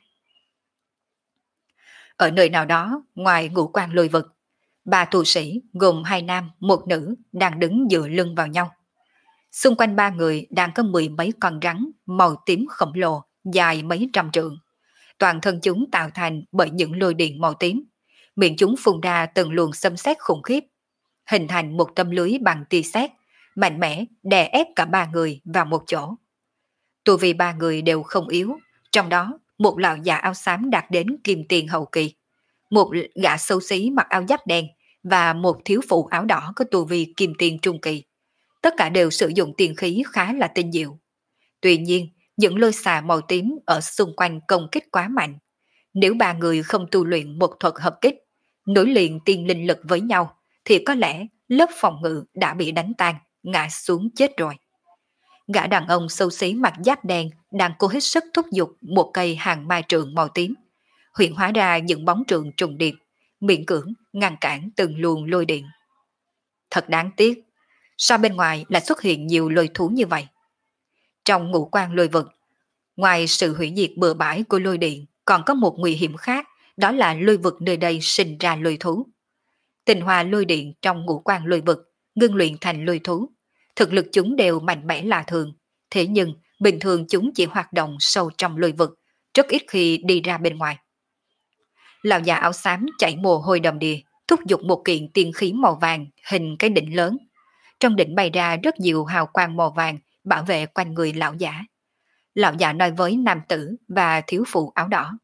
Ở nơi nào đó, ngoài ngũ quan lôi vực, ba tu sĩ gồm hai nam, một nữ đang đứng dựa lưng vào nhau. Xung quanh ba người đang có mười mấy con rắn màu tím khổng lồ, dài mấy trăm trượng. Toàn thân chúng tạo thành bởi những lôi điện màu tím. Miệng chúng phun ra từng luồng xâm xét khủng khiếp, hình thành một tấm lưới bằng tia sét, mạnh mẽ đè ép cả ba người vào một chỗ. Tu vi ba người đều không yếu, trong đó một lão già áo xám đạt đến kim tiền hậu kỳ, một gã xấu xí mặc áo giáp đen và một thiếu phụ áo đỏ có tu vi kim tiền trung kỳ. Tất cả đều sử dụng tiền khí khá là tinh diệu. Tuy nhiên, những lôi xà màu tím ở xung quanh công kích quá mạnh. Nếu ba người không tu luyện một thuật hợp kích, nối liền tiên linh lực với nhau, thì có lẽ lớp phòng ngự đã bị đánh tan, ngã xuống chết rồi. Gã đàn ông xấu xí mặc giáp đen đang cố hết sức thúc giục một cây hàng mai trượng màu tím, hiện hóa ra những bóng trượng trùng điệp, miễn cưỡng ngăn cản từng luồng lôi điện. Thật đáng tiếc, sao bên ngoài lại xuất hiện nhiều lôi thú như vậy? Trong ngũ quan lôi vực, ngoài sự hủy diệt bừa bãi của lôi điện, còn có một nguy hiểm khác, đó là lôi vực nơi đây sinh ra lôi thú. Tinh hoa lôi điện trong ngũ quan lôi vực ngưng luyện thành lôi thú, thực lực chúng đều mạnh mẽ lạ thường, thế nhưng bình thường chúng chỉ hoạt động sâu trong lôi vực, rất ít khi đi ra bên ngoài. Lão già áo xám chảy mồ hôi đầm đìa, thúc giục một kiện tiên khí màu vàng hình cái đỉnh lớn. Trong đỉnh bày ra rất nhiều hào quang màu vàng bảo vệ quanh người lão giả. Lão giả nói với nam tử và thiếu phụ áo đỏ: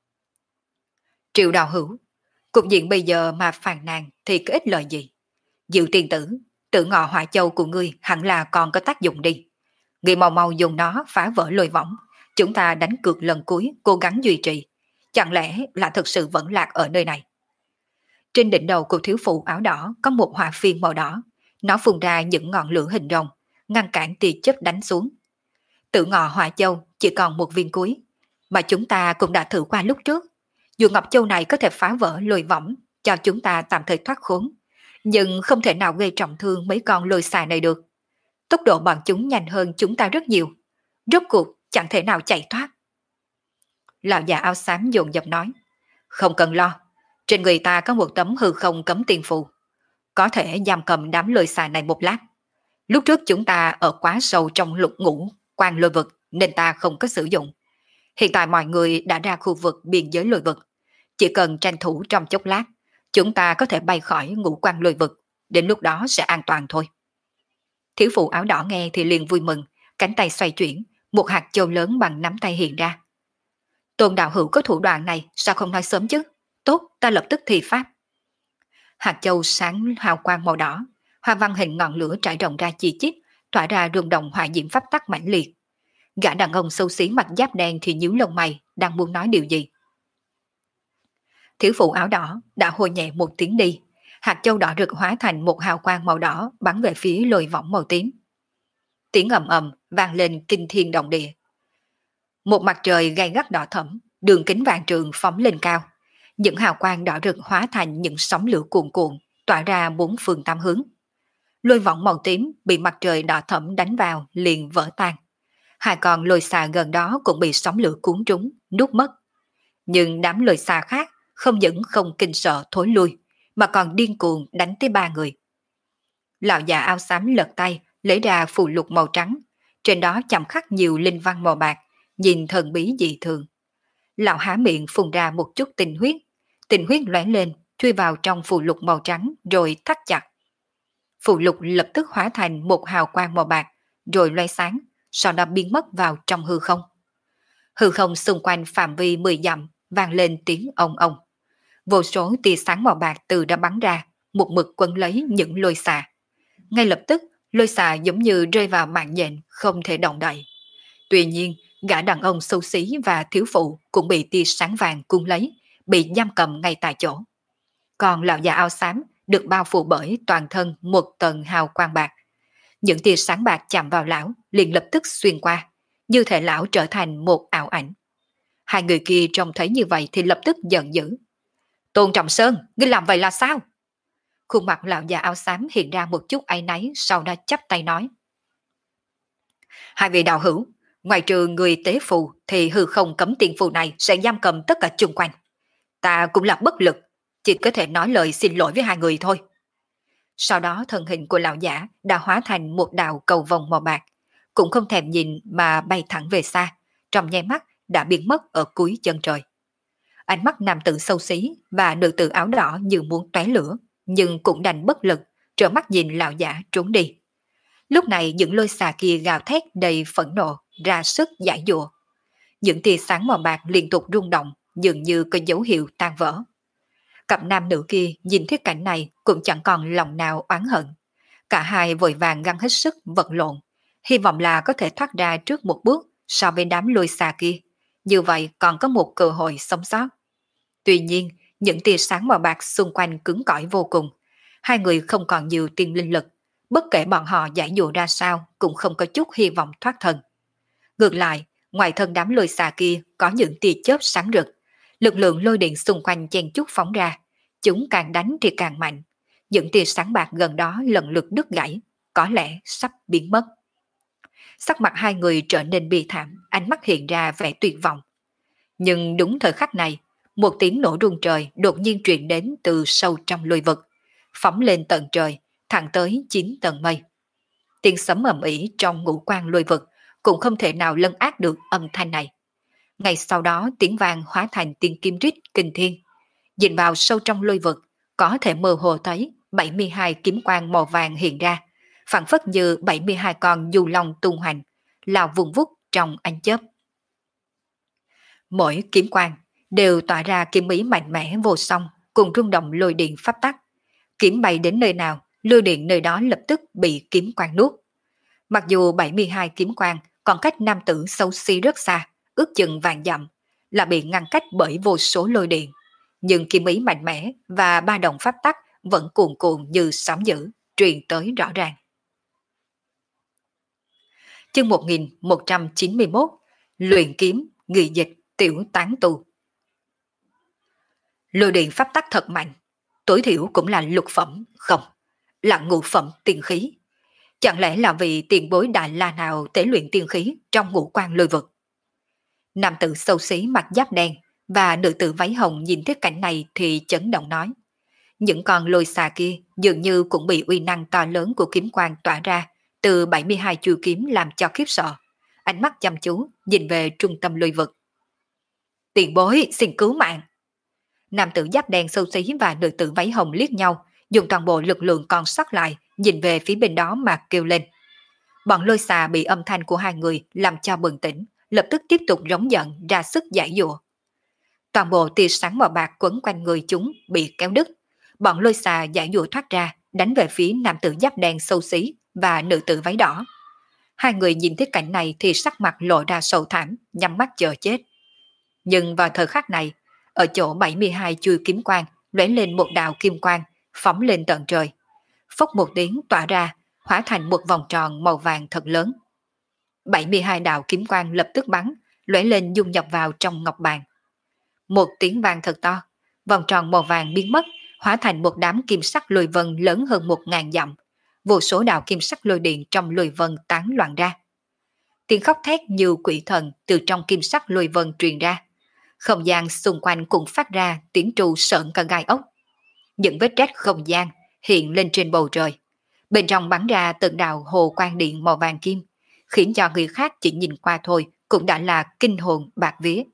Triệu đạo hữu, cục diện bây giờ mà phàn nàn thì có ích lợi gì? Diệu tiền tử, tự ngọ hỏa châu của ngươi hẳn là còn có tác dụng đi. Ngươi mau mau dùng nó phá vỡ lôi võng, chúng ta đánh cược lần cuối cố gắng duy trì. Chẳng lẽ là thực sự vẫn lạc ở nơi này? Trên đỉnh đầu của thiếu phụ áo đỏ có một hỏa phiên màu đỏ, nó phun ra những ngọn lửa hình rồng, ngăn cản tia chớp đánh xuống. Tự ngọ hỏa châu chỉ còn một viên cuối, mà chúng ta cũng đã thử qua lúc trước. Dù ngọc châu này có thể phá vỡ lôi võng, cho chúng ta tạm thời thoát khốn, nhưng không thể nào gây trọng thương mấy con lôi xà này được. Tốc độ bọn chúng nhanh hơn chúng ta rất nhiều, rốt cuộc chẳng thể nào chạy thoát. Lão già áo xám dồn dập nói: Không cần lo, trên người ta có một tấm hư không cấm tiên phù, có thể giam cầm đám lôi xà này một lát. Lúc trước chúng ta ở quá sâu trong lục ngũ quan lôi vực nên ta không có sử dụng. Hiện tại mọi người đã ra khu vực biên giới lôi vực, chỉ cần tranh thủ trong chốc lát, chúng ta có thể bay khỏi ngũ quan lôi vực, đến lúc đó sẽ an toàn thôi. Thiếu phụ áo đỏ nghe thì liền vui mừng, cánh tay xoay chuyển, một hạt châu lớn bằng nắm tay hiện ra. Tôn đạo hữu có thủ đoạn này, sao không nói sớm chứ? Tốt, ta lập tức thi pháp. Hạt châu sáng hào quang màu đỏ, hoa văn hình ngọn lửa trải rộng ra chi chít, tỏa ra rung động hỏa diễm pháp tắc mãnh liệt. Gã đàn ông xấu xí mặc giáp đen thì nhíu lông mày, đang muốn nói điều gì. Thiếu phụ áo đỏ đã hô nhẹ một tiếng đi, hạt châu đỏ rực hóa thành một hào quang màu đỏ bắn về phía lôi võng màu tím. Tiếng ầm ầm vang lên kinh thiên động địa. Một mặt trời gay gắt đỏ thẫm, đường kính vạn trượng phóng lên cao. Những hào quang đỏ rực hóa thành những sóng lửa cuồn cuộn, tỏa ra bốn phương tám hướng. Lôi võng màu tím bị mặt trời đỏ thẫm đánh vào liền vỡ tan. Hai con lôi xà gần đó cũng bị sóng lửa cuốn trúng, nuốt mất. Nhưng đám lôi xà khác không những không kinh sợ thối lui, mà còn điên cuồng đánh tới ba người. Lão già áo xám lật tay, lấy ra phù lục màu trắng, trên đó chạm khắc nhiều linh văn màu bạc, nhìn thần bí dị thường. Lão há miệng phun ra một chút tinh huyết, tinh huyết lóe lên, chui vào trong phù lục màu trắng rồi thắt chặt. Phù lục lập tức hóa thành một hào quang màu bạc, rồi loe sáng, sau đó biến mất vào trong hư không. Hư không xung quanh phạm vi mười dặm vang lên tiếng ong ong. Vô số tia sáng màu bạc từ đã bắn ra, một mực quấn lấy những lôi xà. Ngay lập tức, lôi xà giống như rơi vào mạng nhện, không thể động đậy. Tuy nhiên, gã đàn ông xấu xí và thiếu phụ cũng bị tia sáng vàng cuốn lấy, bị giam cầm ngay tại chỗ. Còn lão già áo xám được bao phủ bởi toàn thân một tầng hào quang bạc. Những tia sáng bạc chạm vào lão liền lập tức xuyên qua, như thể lão trở thành một ảo ảnh. Hai người kia trông thấy như vậy thì lập tức giận dữ. Tôn Trọng Sơn, ngươi làm vậy là sao? Khuôn mặt lão già áo xám hiện ra một chút áy náy, sau đó chắp tay nói. Hai vị đạo hữu, ngoài trừ người tế phù thì hư không cấm tiền phù này sẽ giam cầm tất cả chung quanh. Ta cũng là bất lực, chỉ có thể nói lời xin lỗi với hai người thôi. Sau đó thân hình của lão giả đã hóa thành một đạo cầu vồng màu bạc, cũng không thèm nhìn mà bay thẳng về xa, trong nháy mắt đã biến mất ở cuối chân trời. Ánh mắt nam tử xấu xí và nữ tử áo đỏ như muốn tóe lửa, nhưng cũng đành bất lực, trở mắt nhìn lão giả trốn đi. Lúc này những lôi xà kia gào thét đầy phẫn nộ, ra sức giải dụa. Những tia sáng màu bạc liên tục rung động, dường như có dấu hiệu tan vỡ. Cặp nam nữ kia nhìn thấy cảnh này cũng chẳng còn lòng nào oán hận. Cả hai vội vàng gắng hết sức vật lộn, hy vọng là có thể thoát ra trước một bước so với đám lôi xà kia. Như vậy còn có một cơ hội sống sót. Tuy nhiên, những tia sáng màu bạc xung quanh cứng cỏi vô cùng. Hai người không còn nhiều tiên linh lực. Bất kể bọn họ giải dụ ra sao cũng không có chút hy vọng thoát thân. Ngược lại, ngoài thân đám lôi xà kia có những tia chớp sáng rực. Lực lượng lôi điện xung quanh chen chúc phóng ra. Chúng càng đánh thì càng mạnh. Những tia sáng bạc gần đó lần lượt đứt gãy, có lẽ sắp biến mất. Sắc mặt hai người trở nên bi thảm, ánh mắt hiện ra vẻ tuyệt vọng. Nhưng đúng thời khắc này, một tiếng nổ rung trời đột nhiên truyền đến từ sâu trong lôi vực, phóng lên tận trời, thẳng tới chín tầng mây. Tiếng sấm ầm ĩ trong ngũ quan lôi vực cũng không thể nào lấn át được âm thanh này. Ngay sau đó tiếng vang hóa thành tiếng kim rít kinh thiên. Nhìn vào sâu trong lôi vực, có thể mơ hồ thấy bảy mươi hai kiếm quang màu vàng hiện ra, phảng phất như bảy mươi hai con du long tung hoành, lao vùng vút trong ánh chớp. Mỗi kiếm quang đều tỏa ra kiếm ý mạnh mẽ vô song, cùng rung động lôi điện pháp tắc. Kiếm bay đến nơi nào, lôi điện nơi đó lập tức bị kiếm quang nuốt. Mặc dù bảy mươi hai kiếm quang còn cách nam tử xấu xí rất xa, ước chừng vạn dặm, là bị ngăn cách bởi vô số lôi điện, nhưng kiếm ý mạnh mẽ và ba đồng pháp tắc vẫn cuồn cuộn như sóng dữ, truyền tới rõ ràng. Chương một nghìn một trăm chín mươi mốt, Luyện kiếm, nghị dịch, tiểu tán tu. Lôi điện pháp tắc thật mạnh, tối thiểu cũng là lục phẩm, không, là ngũ phẩm tiên khí. Chẳng lẽ là vì tiền bối Đại La nào tế luyện tiên khí trong ngũ quan lôi vực? Nam tử xấu xí mặc giáp đen và nữ tử váy hồng nhìn thấy cảnh này thì chấn động nói. Những con lôi xà kia dường như cũng bị uy năng to lớn của kiếm quang tỏa ra từ bảy mươi hai chuôi kiếm làm cho khiếp sợ. Ánh mắt chăm chú nhìn về trung tâm lôi vực. Tiền bối xin cứu mạng. Nam tử giáp đen xấu xí và nữ tử váy hồng liếc nhau, dùng toàn bộ lực lượng còn sót lại nhìn về phía bên đó mà kêu lên. Bọn lôi xà bị âm thanh của hai người làm cho bừng tỉnh, lập tức tiếp tục rống giận ra sức giải dụa. Toàn bộ tia sáng màu bạc quấn quanh người chúng bị kéo đứt. Bọn lôi xà giải dụa thoát ra, đánh về phía nam tử giáp đen xấu xí và nữ tử váy đỏ. Hai người nhìn thấy cảnh này thì sắc mặt lộ ra sầu thảm, nhắm mắt chờ chết. Nhưng vào thời khắc này, ở chỗ bảy mươi hai chuôi kiếm quang lóe lên một đạo kim quang, phóng lên tận trời. Phốc một tiếng tỏa ra, hóa thành một vòng tròn màu vàng thật lớn. bảy mươi hai đạo kiếm quang lập tức bắn, lóe lên dung nhập vào trong ngọc bàn. Một tiếng vang thật to, vòng tròn màu vàng biến mất, hóa thành một đám kim sắc lôi vân lớn hơn một ngàn dặm. Vô số đạo kim sắc lôi điện trong lôi vân tán loạn ra. Tiếng khóc thét như quỷ thần từ trong kim sắc lôi vân truyền ra. Không gian xung quanh cũng phát ra tiếng tru sợn cả gai ốc. Những vết rách không gian hiện lên trên bầu trời. Bên trong bắn ra từng đạo hồ quang điện màu vàng kim, khiến cho người khác chỉ nhìn qua thôi cũng đã là kinh hồn bạc vía.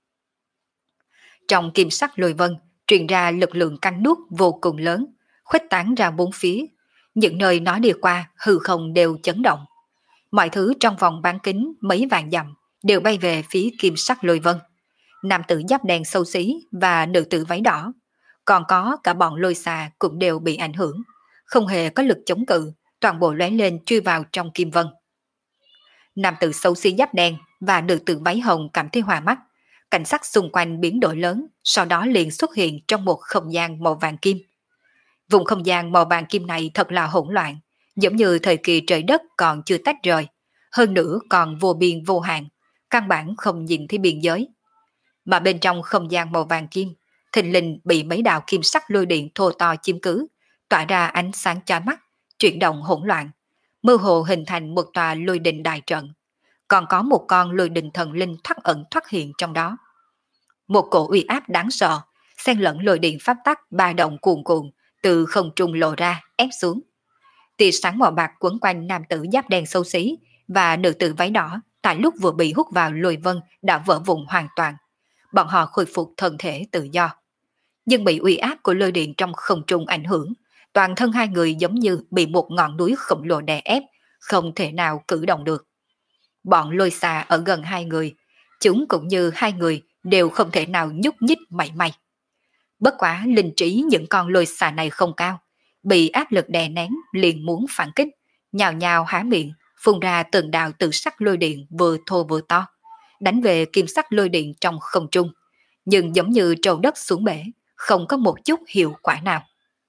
Trong kim sắc lôi vân truyền ra lực lượng cắn nuốt vô cùng lớn, khuếch tán ra bốn phía. Những nơi nó đi qua hư không đều chấn động. Mọi thứ trong vòng bán kính mấy vạn dặm đều bay về phía kim sắc lôi vân. Nam tử giáp đen xấu xí và nữ tử váy đỏ, còn có cả bọn lôi xà cũng đều bị ảnh hưởng, không hề có lực chống cự, toàn bộ lóe lên chui vào trong kim vân. Nam tử xấu xí giáp đen và nữ tử váy hồng cảm thấy hoa mắt, cảnh sắc xung quanh biến đổi lớn, sau đó liền xuất hiện trong một không gian màu vàng kim. Vùng không gian màu vàng kim này thật là hỗn loạn, giống như thời kỳ trời đất còn chưa tách rời, hơn nữa còn vô biên vô hạn, căn bản không nhìn thấy biên giới. Mà bên trong không gian màu vàng kim, thình lình bị mấy đạo kim sắc lôi điện thô to chiếm cứ, tỏa ra ánh sáng chói mắt, chuyển động hỗn loạn, mơ hồ hình thành một tòa lôi đình đại trận. Còn có một con lôi đình thần linh thoát ẩn thoát hiện trong đó. Một cổ uy áp đáng sợ, xen lẫn lôi điện pháp tắc ba động cuồn cuộn từ không trung lộ ra, ép xuống. Tia sáng màu bạc quấn quanh nam tử giáp đen xấu xí và nữ tử váy đỏ, tại lúc vừa bị hút vào lôi vân đã vỡ vụn hoàn toàn. Bọn họ khôi phục thân thể tự do. Nhưng bị uy áp của lôi điện trong không trung ảnh hưởng, toàn thân hai người giống như bị một ngọn núi khổng lồ đè ép, không thể nào cử động được. Bọn lôi xà ở gần hai người, chúng cũng như hai người đều không thể nào nhúc nhích mảy may. Bất quá linh trí những con lôi xà này không cao, bị áp lực đè nén liền muốn phản kích, nhào nhào há miệng, phun ra từng đạo tự sắc lôi điện vừa thô vừa to, đánh về kim sắc lôi điện trong không trung, nhưng giống như trâu đất xuống bể, không có một chút hiệu quả nào.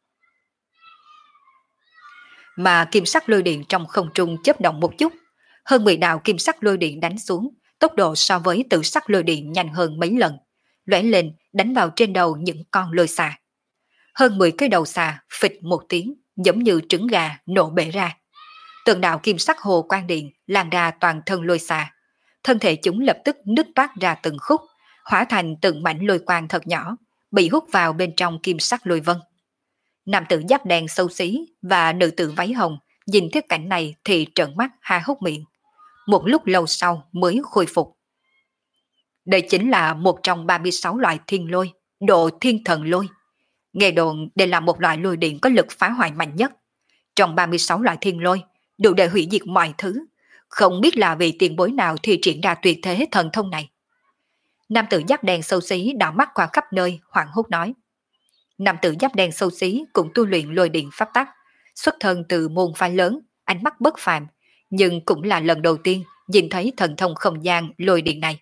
Mà kim sắc lôi điện trong không trung chớp động một chút, hơn mười đạo kim sắc lôi điện đánh xuống, tốc độ so với tự sắc lôi điện nhanh hơn mấy lần, lóe lên đánh vào trên đầu những con lôi xà. Hơn mười cái đầu xà phịch một tiếng, giống như trứng gà nổ bể ra. Từng đạo kim sắc hồ quang điện lan ra toàn thân lôi xà, thân thể chúng lập tức nứt toát ra từng khúc, hóa thành từng mảnh lôi quang thật nhỏ, bị hút vào bên trong kim sắc lôi vân. Nam tử giáp đen xấu xí và nữ tử váy hồng nhìn thấy cảnh này thì trợn mắt há hốc miệng. Một lúc lâu sau mới khôi phục. Đây chính là một trong ba mươi sáu loại thiên lôi, độ thiên thần lôi. Nghe đồn đây là một loại lôi điện có lực phá hoại mạnh nhất. Trong ba mươi sáu loại thiên lôi, đủ để hủy diệt mọi thứ. Không biết là vì tiền bối nào thì triển ra tuyệt thế thần thông này. Nam tử giáp đen xấu xí đảo mắt qua khắp nơi, hoảng hốt nói. Nam tử giáp đen xấu xí cũng tu luyện lôi điện pháp tắc, xuất thân từ môn phái lớn, ánh mắt bất phàm, nhưng cũng là lần đầu tiên nhìn thấy thần thông không gian lôi điện này.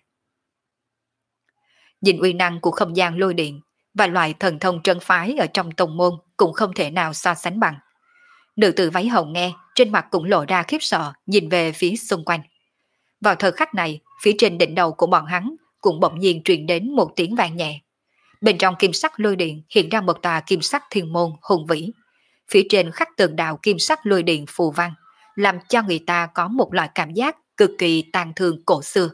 Nhìn uy năng của không gian lôi điện và loại thần thông trấn phái ở trong tông môn cũng không thể nào so sánh bằng. Nữ tử váy hồng nghe, trên mặt cũng lộ ra khiếp sợ, nhìn về phía xung quanh. Vào thời khắc này, phía trên đỉnh đầu của bọn hắn cũng bỗng nhiên truyền đến một tiếng vang nhẹ. Bên trong kim sắc lôi điện hiện ra một tòa kim sắc thiên môn hùng vĩ. Phía trên khắc tường đạo kim sắc lôi điện phù văn, làm cho người ta có một loại cảm giác cực kỳ tàn thương cổ xưa.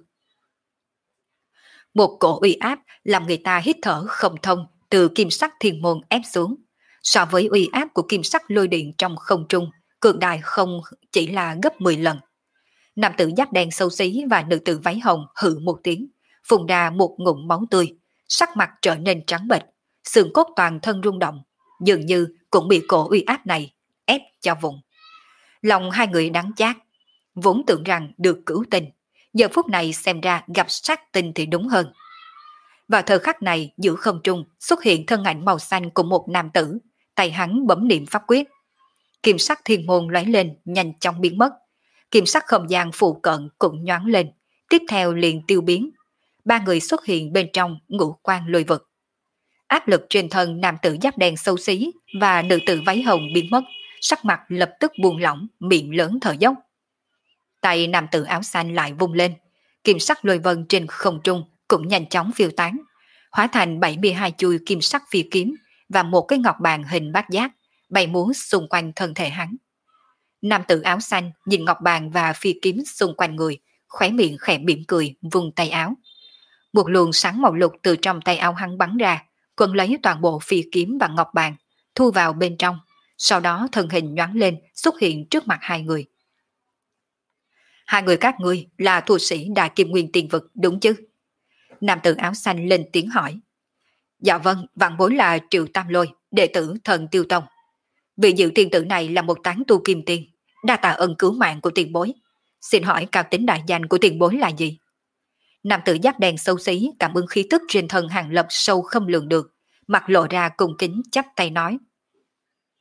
Một cổ uy áp làm người ta hít thở không thông từ kim sắc thiên môn ép xuống. So với uy áp của kim sắc lôi điện trong không trung, cường đại không chỉ là gấp mười lần. Nam tử giáp đen xấu xí và nữ tử váy hồng hự một tiếng, phun ra một ngụm máu tươi, sắc mặt trở nên trắng bệch, xương cốt toàn thân rung động, dường như cũng bị cổ uy áp này ép cho vùng. Lòng hai người đắng chát, vốn tưởng rằng được cứu tình, giờ phút này xem ra gặp sát tình thì đúng hơn. Vào thời khắc này, giữa không trung xuất hiện thân ảnh màu xanh của một nam tử, tay hắn bấm niệm pháp quyết. Kim sắc thiên môn lóe lên, nhanh chóng biến mất. Kim sắc không gian phụ cận cũng nhoáng lên, tiếp theo liền tiêu biến. Ba người xuất hiện bên trong ngũ quan lôi vực. Áp lực trên thân nam tử giáp đen xấu xí và nữ tử váy hồng biến mất, sắc mặt lập tức buông lỏng, miệng lớn thở dốc. Tay nam tử áo xanh lại vung lên, kim sắc lôi vân trên không trung cũng nhanh chóng phiêu tán, hóa thành bảy mươi hai chuôi kim sắc phi kiếm và một cái ngọc bàn hình bát giác bay múa xung quanh thân thể hắn. Nam tử áo xanh nhìn ngọc bàn và phi kiếm xung quanh người, khóe miệng khẽ mỉm cười, vung tay áo. Một luồng sáng màu lục từ trong tay áo hắn bắn ra, quấn lấy toàn bộ phi kiếm và ngọc bàn, thu vào bên trong, sau đó thân hình nhoáng lên xuất hiện trước mặt hai người. Hai người các ngươi là tu sĩ Đại Kim Nguyên Tiên Vực đúng chứ? Nam tử áo xanh lên tiếng hỏi. Dạ vâng, vạn bối là Triệu Tam Lôi, đệ tử Thần Tiêu Tông. Vị Diệu tiên tử này là một tán tu kim tiên, đa tạ ân cứu mạng của tiền bối. Xin hỏi cao tính đại danh của tiền bối là gì? Nam tử giáp đen xấu xí cảm ứng khí tức trên thân Hàng Lập sâu không lường được, mặt lộ ra cung kính chắp tay nói.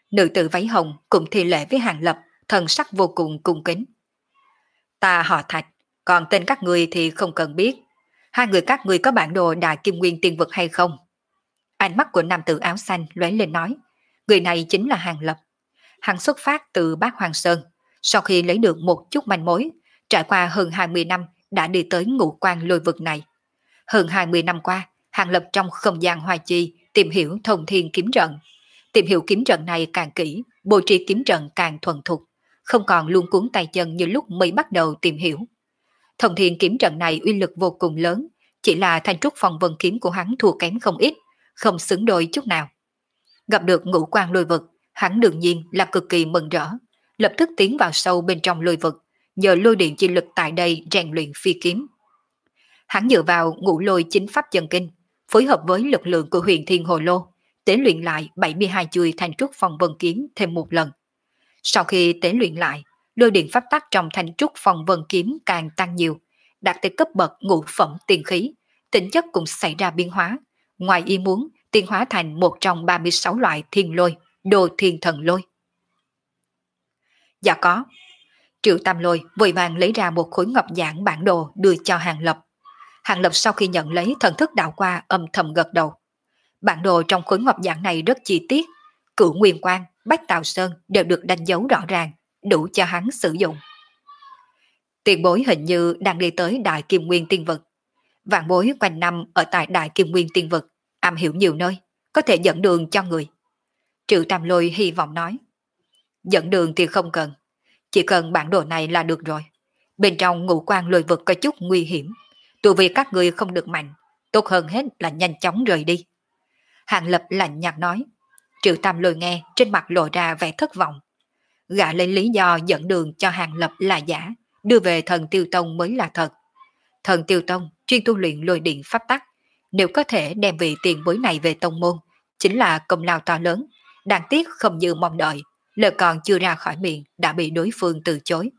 Nữ tử váy hồng cũng thi lễ với Hàng Lập, thần sắc vô cùng cung kính. Ta họ Thạch, còn tên các người thì không cần biết. Hai người các người có bản đồ Đại Kim Nguyên Tiên Vực hay không? Ánh mắt của nam tử áo xanh lóe lên nói. Người này chính là Hàng Lập. Hắn xuất phát từ Bát Hoàng Sơn. Sau khi lấy được một chút manh mối, trải qua hơn hai mươi năm đã đi tới ngũ quan lôi vực này. Hơn hai mươi năm qua, Hàng Lập trong không gian hoài chi tìm hiểu thông thiên kiếm trận. Tìm hiểu kiếm trận này càng kỹ, bố trí kiếm trận càng thuần thục, không còn luôn cuốn tay chân như lúc mới bắt đầu tìm hiểu. Thông thiên kiếm trận này uy lực vô cùng lớn, chỉ là thanh trúc phong vân kiếm của hắn thua kém không ít, không xứng đôi chút nào. Gặp được ngũ quan lôi vực, hắn đương nhiên là cực kỳ mừng rỡ, lập tức tiến vào sâu bên trong lôi vực, nhờ lôi điện chi lực tại đây rèn luyện phi kiếm. Hắn dựa vào ngũ lôi chính pháp chân kinh, phối hợp với lực lượng của huyền thiên hồ lô, tế luyện lại bảy mươi hai chuôi thanh trúc phong vân kiếm thêm một lần. Sau khi tế luyện lại, lôi điện pháp tắc trong thanh trúc phong vân kiếm càng tăng nhiều, đạt tới cấp bậc ngũ phẩm tiên khí, tính chất cũng xảy ra biến hóa. Ngoài ý muốn, tiến hóa thành một trong ba mươi sáu loại thiên lôi, đồ thiên thần lôi. Dạ có. Triệu Tam Lôi vội vàng lấy ra một khối ngọc giản bản đồ đưa cho Hàng Lập. Hàng Lập sau khi nhận lấy, thần thức đảo qua âm thầm gật đầu. Bản đồ trong khối ngọc giản này rất chi tiết, Cửu Nguyên Quan, Bách Tào Sơn đều được đánh dấu rõ ràng, đủ cho hắn sử dụng. Tiền bối hình như đang đi tới Đại Kim Nguyên Tiên Vực. Vạn bối quanh năm ở tại Đại Kim Nguyên Tiên Vực, am hiểu nhiều nơi, có thể dẫn đường cho người. Triệu Tam Lôi hy vọng nói. Dẫn đường thì không cần, chỉ cần bản đồ này là được rồi. Bên trong ngũ quan lôi vực có chút nguy hiểm, tụ vì các người không được mạnh, tốt hơn hết là nhanh chóng rời đi. Hàng Lập lạnh nhạt nói. Triệu Tam Lôi nghe, trên mặt lộ ra vẻ thất vọng. Gã lấy lý do dẫn đường cho Hàng Lập là giả, đưa về Thần Tiêu Tông mới là thật. Thần Tiêu Tông chuyên tu luyện lôi điện pháp tắc, nếu có thể đem vị tiền bối này về tông môn, chính là công lao to lớn. Đáng tiếc không như mong đợi, lời còn chưa ra khỏi miệng đã bị đối phương từ chối.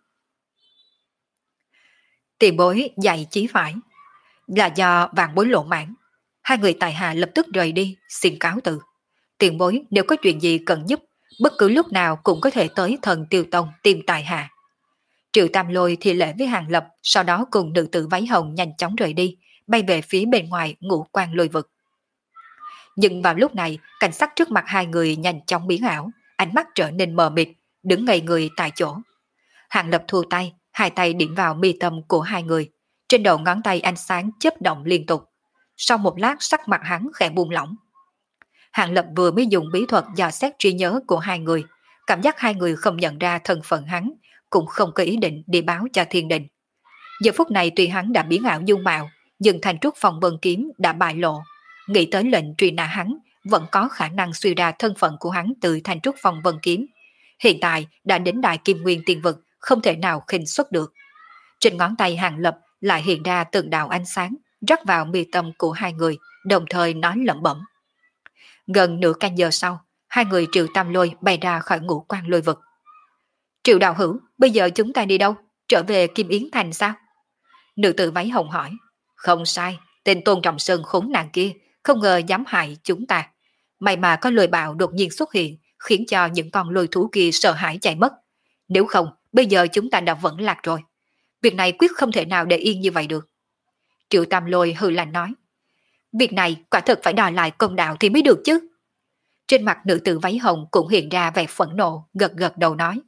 Tiền bối dạy chí phải, là do vạn bối lộ mãn. Hai người tài hạ lập tức rời đi, xin cáo từ. Tiền bối nếu có chuyện gì cần giúp, bất cứ lúc nào cũng có thể tới Thần Tiêu Tông tìm tài hạ. Triệu Tam Lôi thì lễ với Hàng Lập, sau đó cùng nữ tử váy hồng nhanh chóng rời đi, bay về phía bên ngoài ngũ quan lôi vực. Nhưng vào lúc này, cảnh sắc trước mặt hai người nhanh chóng biến ảo, ánh mắt trở nên mờ mịt, đứng ngây người tại chỗ. Hàng Lập thu tay, hai tay điểm vào mi tâm của hai người, trên đầu ngón tay ánh sáng chớp động liên tục. Sau một lát sắc mặt hắn khẽ buông lỏng. Hàng Lập vừa mới dùng bí thuật dò xét trí nhớ của hai người, cảm giác hai người không nhận ra thân phận hắn, cũng không có ý định đi báo cho thiên đình. Giờ phút này tuy hắn đã biến ảo dung mạo, nhưng thanh trúc phong vân kiếm đã bại lộ. Nghĩ tới lệnh truy nã hắn, vẫn có khả năng suy ra thân phận của hắn từ thanh trúc phong vân kiếm. Hiện tại đã đến Đại Kim Nguyên Tiên Vực, không thể nào khinh xuất được. Trên ngón tay Hàng Lập lại hiện ra từng đạo ánh sáng, rắc vào mi tâm của hai người, đồng thời nói lẩm bẩm. Gần nửa canh giờ sau, hai người Triệu Tam Lôi bay ra khỏi ngũ quan lôi vực. Triệu đạo hữu, bây giờ chúng ta đi đâu? Trở về Kim Yến Thành sao? Nữ tử váy hồng hỏi. Không sai, tên Tôn Trọng Sơn khốn nạn kia, không ngờ dám hại chúng ta. May mà có lôi bạo đột nhiên xuất hiện, khiến cho những con lôi thú kia sợ hãi chạy mất. Nếu không, bây giờ chúng ta đã vẫn lạc rồi. Việc này quyết không thể nào để yên như vậy được. Triệu Tam Lôi hừ lạnh nói. Việc này quả thật phải đòi lại công đạo thì mới được chứ. Trên mặt nữ tử váy hồng cũng hiện ra vẻ phẫn nộ, gật gật đầu nói.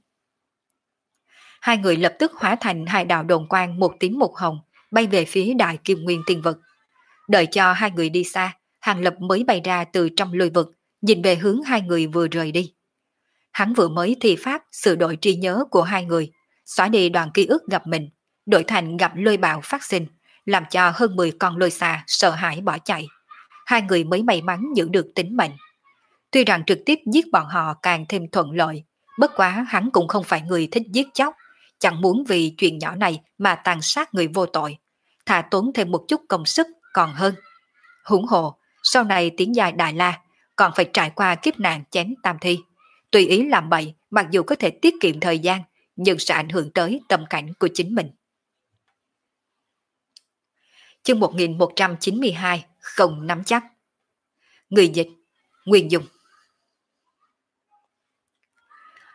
Hai người lập tức hóa thành hai đạo đồn quang một tím một hồng, bay về phía Đại Kim Nguyên Tiên Vực. Đợi cho hai người đi xa, Hàng Lập mới bay ra từ trong lôi vực, nhìn về hướng hai người vừa rời đi. Hắn vừa mới thi pháp sửa đổi trí nhớ của hai người, xóa đi đoạn ký ức gặp mình, đổi thành gặp lôi bạo phát sinh, làm cho hơn mười con lôi xà sợ hãi bỏ chạy. Hai người mới may mắn giữ được tính mệnh. Tuy rằng trực tiếp giết bọn họ càng thêm thuận lợi, bất quá hắn cũng không phải người thích giết chóc, chẳng muốn vì chuyện nhỏ này mà tàn sát người vô tội, thà tốn thêm một chút công sức còn hơn. Huống hồ, sau này tiến dài Đại La, còn phải trải qua kiếp nạn chém tam thi. Tùy ý làm bậy, mặc dù có thể tiết kiệm thời gian, nhưng sẽ ảnh hưởng tới tâm cảnh của chính mình. Chương một nghìn một trăm chín mươi hai, không nắm chắc. Người dịch, Nguyên Dung.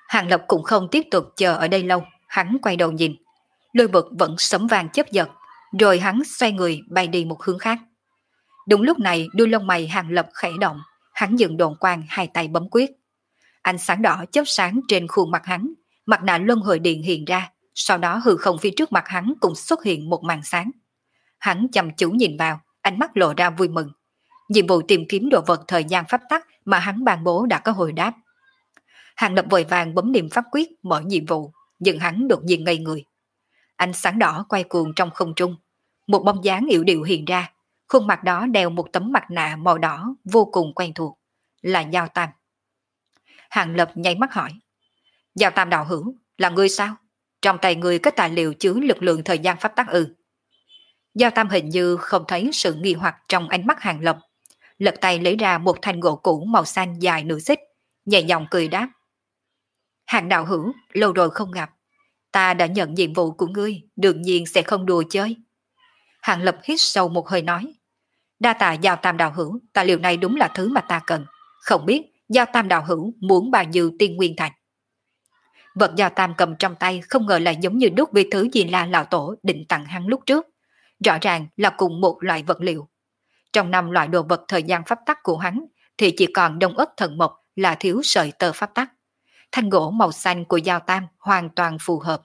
Hàng Lập cũng không tiếp tục chờ ở đây lâu, hắn quay đầu nhìn. Lôi vực vẫn sấm vang chớp giật, rồi hắn xoay người bay đi một hướng khác. Đúng lúc này đuôi lông mày Hàng Lập khẽ động, hắn dừng đồn quang, hai tay bấm quyết. Ánh sáng đỏ chớp sáng trên khuôn mặt hắn, mặt nạ luân hồi điện hiện ra, sau đó hư không phía trước mặt hắn cũng xuất hiện một màn sáng. Hắn chăm chú nhìn vào, ánh mắt lộ ra vui mừng. Nhiệm vụ tìm kiếm đồ vật thời gian pháp tắc mà hắn ban bố đã có hồi đáp. Hàng Lập vội vàng bấm niệm pháp quyết mở nhiệm vụ, nhưng hắn đột nhiên ngây người. Ánh sáng đỏ quay cuồng trong không trung, một bóng dáng yểu điệu hiện ra, khuôn mặt đó đeo một tấm mặt nạ màu đỏ vô cùng quen thuộc, là Giao Tam. Hàng Lập nháy mắt hỏi, Giao Tam đạo hữu, là ngươi sao? Trong tay ngươi có tài liệu chứa lực lượng thời gian pháp tắc ư? Giao Tam hình như không thấy sự nghi hoặc trong ánh mắt Hàng Lập, lật tay lấy ra một thanh gỗ cũ màu xanh dài nửa xích, nhẹ nhàng cười đáp. Hàng đạo hữu, lâu rồi không gặp, ta đã nhận nhiệm vụ của ngươi, đương nhiên sẽ không đùa chơi. Hàng Lập hít sâu một hơi nói, đa tạ Giao Tam đạo hữu, tài liệu này đúng là thứ mà ta cần, không biết Giao Tam đạo hữu muốn bao nhiêu tiên nguyên thạch. Vật Giao Tam cầm trong tay không ngờ lại giống như đúc với thứ gì là lão tổ định tặng hắn lúc trước, rõ ràng là cùng một loại vật liệu. Trong năm loại đồ vật thời gian pháp tắc của hắn thì chỉ còn đông ất thần mộc là thiếu sợi tơ pháp tắc. Thanh gỗ màu xanh của Giao Tam hoàn toàn phù hợp.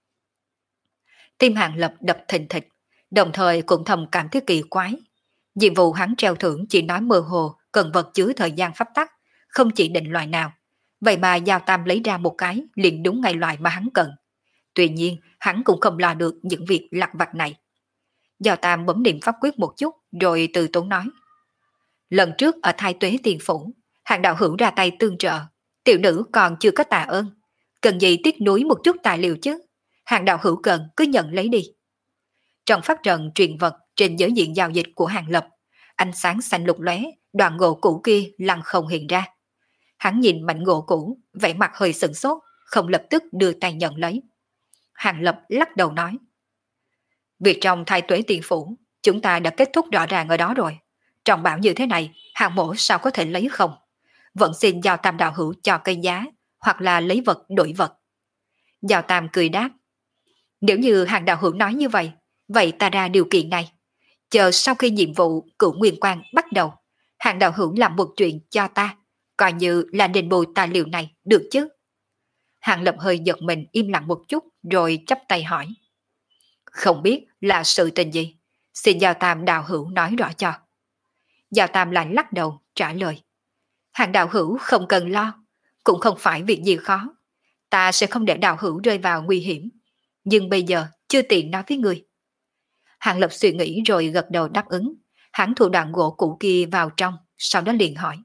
Tim Hàng Lập đập thình thịch, đồng thời cũng thầm cảm thấy kỳ quái. Nhiệm vụ hắn treo thưởng chỉ nói mơ hồ cần vật chứa thời gian pháp tắc, không chỉ định loại nào. Vậy mà Giao Tam lấy ra một cái liền đúng ngay loại mà hắn cần. Tuy nhiên hắn cũng không lo được những việc lặt vặt này. Giao Tam bấm niệm pháp quyết một chút rồi từ tốn nói, lần trước ở Thái Tuế Tiền Phủ, Hàng đạo hữu ra tay tương trợ, tiểu nữ còn chưa có tạ ơn, cần gì tiếc nuối một chút tài liệu chứ? Hàng đạo hữu cần cứ nhận lấy đi. Trong pháp trận truyền vật trên giới diện giao dịch của Hàng Lập, ánh sáng xanh lục lóe, đoạn gỗ cũ kia lặng không hiện ra. Hắn nhìn mảnh gỗ cũ, vẻ mặt hơi sửng sốt, không lập tức đưa tay nhận lấy. Hàng Lập lắc đầu nói, việc trong Thái Tuế Tiền Phủ chúng ta đã kết thúc rõ ràng ở đó rồi. Trọng bảo như thế này, Hàng mổ sao có thể lấy không? Vẫn xin Giao Tam đạo hữu cho cây giá, hoặc là lấy vật đổi vật. Giao Tam cười đáp, nếu như Hàng đạo hữu nói như vậy, vậy ta ra điều kiện này. Chờ sau khi nhiệm vụ Cửu Nguyên Quang bắt đầu, Hàng đạo hữu làm một chuyện cho ta, coi như là đền bù tài liệu này, được chứ? Hàng Lập hơi giật mình im lặng một chút rồi chắp tay hỏi, không biết là sự tình gì, xin Giao Tam đạo hữu nói rõ cho. Giao Tam lại lắc đầu trả lời, Hàng đạo hữu không cần lo, cũng không phải việc gì khó, ta sẽ không để đạo hữu rơi vào nguy hiểm, nhưng bây giờ chưa tiện nói với người. Hàng Lập suy nghĩ rồi gật đầu đáp ứng, hắn thu đoạn gỗ cũ kia vào trong, sau đó liền hỏi,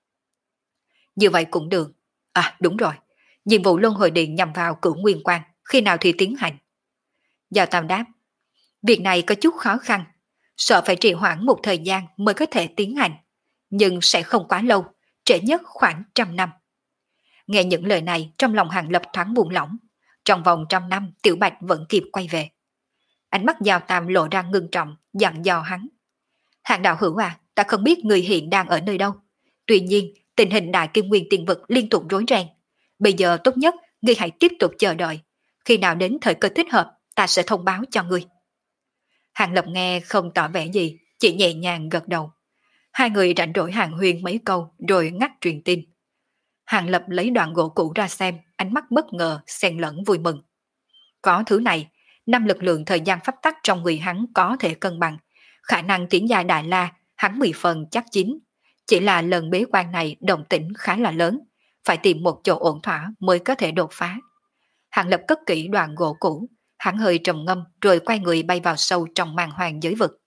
như vậy cũng được. À đúng rồi, nhiệm vụ luân hồi điện nhằm vào Cửu Nguyên Quang, khi nào thì tiến hành? Giao Tam đáp, việc này có chút khó khăn, sợ phải trì hoãn một thời gian mới có thể tiến hành, nhưng sẽ không quá lâu, trễ nhất khoảng trăm năm. Nghe những lời này trong lòng Hàng Lập thoáng buông lỏng, trong vòng trăm năm Tiểu Bạch vẫn kịp quay về. Ánh mắt Giao Tam lộ ra ngưng trọng, dặn dò hắn, Hàng đạo hữu à, ta không biết người hiện đang ở nơi đâu, tuy nhiên tình hình đại kim nguyên tiền vực liên tục rối ren, bây giờ tốt nhất ngươi hãy tiếp tục chờ đợi, khi nào đến thời cơ thích hợp ta sẽ thông báo cho ngươi. Hàng Lập nghe không tỏ vẻ gì, chỉ nhẹ nhàng gật đầu. Hai người rảnh rỗi hàng huyên mấy câu rồi ngắt truyền tin. Hàng Lập lấy đoạn gỗ cũ ra xem, ánh mắt bất ngờ xen lẫn vui mừng. Có thứ này, năm lực lượng thời gian pháp tắc trong người hắn có thể cân bằng, khả năng tiến giai Đại La hắn mười phần chắc chín. Chỉ là lần bế quan này động tĩnh khá là lớn, phải tìm một chỗ ổn thỏa mới có thể đột phá. Hàng Lập cất kỹ đoạn gỗ cũ, hắn hơi trầm ngâm rồi quay người bay vào sâu trong màn hoàng giới vực.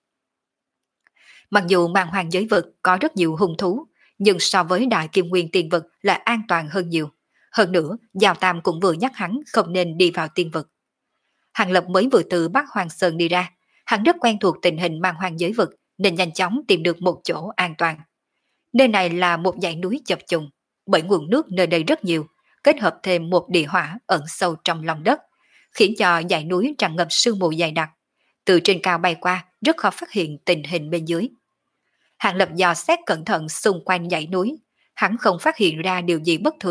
Mặc dù màn hoàng giới vực có rất nhiều hung thú, nhưng so với đại kim nguyên tiên vực là an toàn hơn nhiều. Hơn nữa, Giao Tam cũng vừa nhắc hắn không nên đi vào tiên vực. Hàng Lập mới vừa từ Bắc Hoàng Sơn đi ra, hắn rất quen thuộc tình hình màn hoàng giới vực nên nhanh chóng tìm được một chỗ an toàn. Nơi này là một dãy núi chập trùng, bởi nguồn nước nơi đây rất nhiều, kết hợp thêm một địa hỏa ẩn sâu trong lòng đất, khiến cho dãy núi tràn ngập sương mù dày đặc. Từ trên cao bay qua, rất khó phát hiện tình hình bên dưới. Hàng Lập dò xét cẩn thận xung quanh dãy núi, hắn không phát hiện ra điều gì bất thường,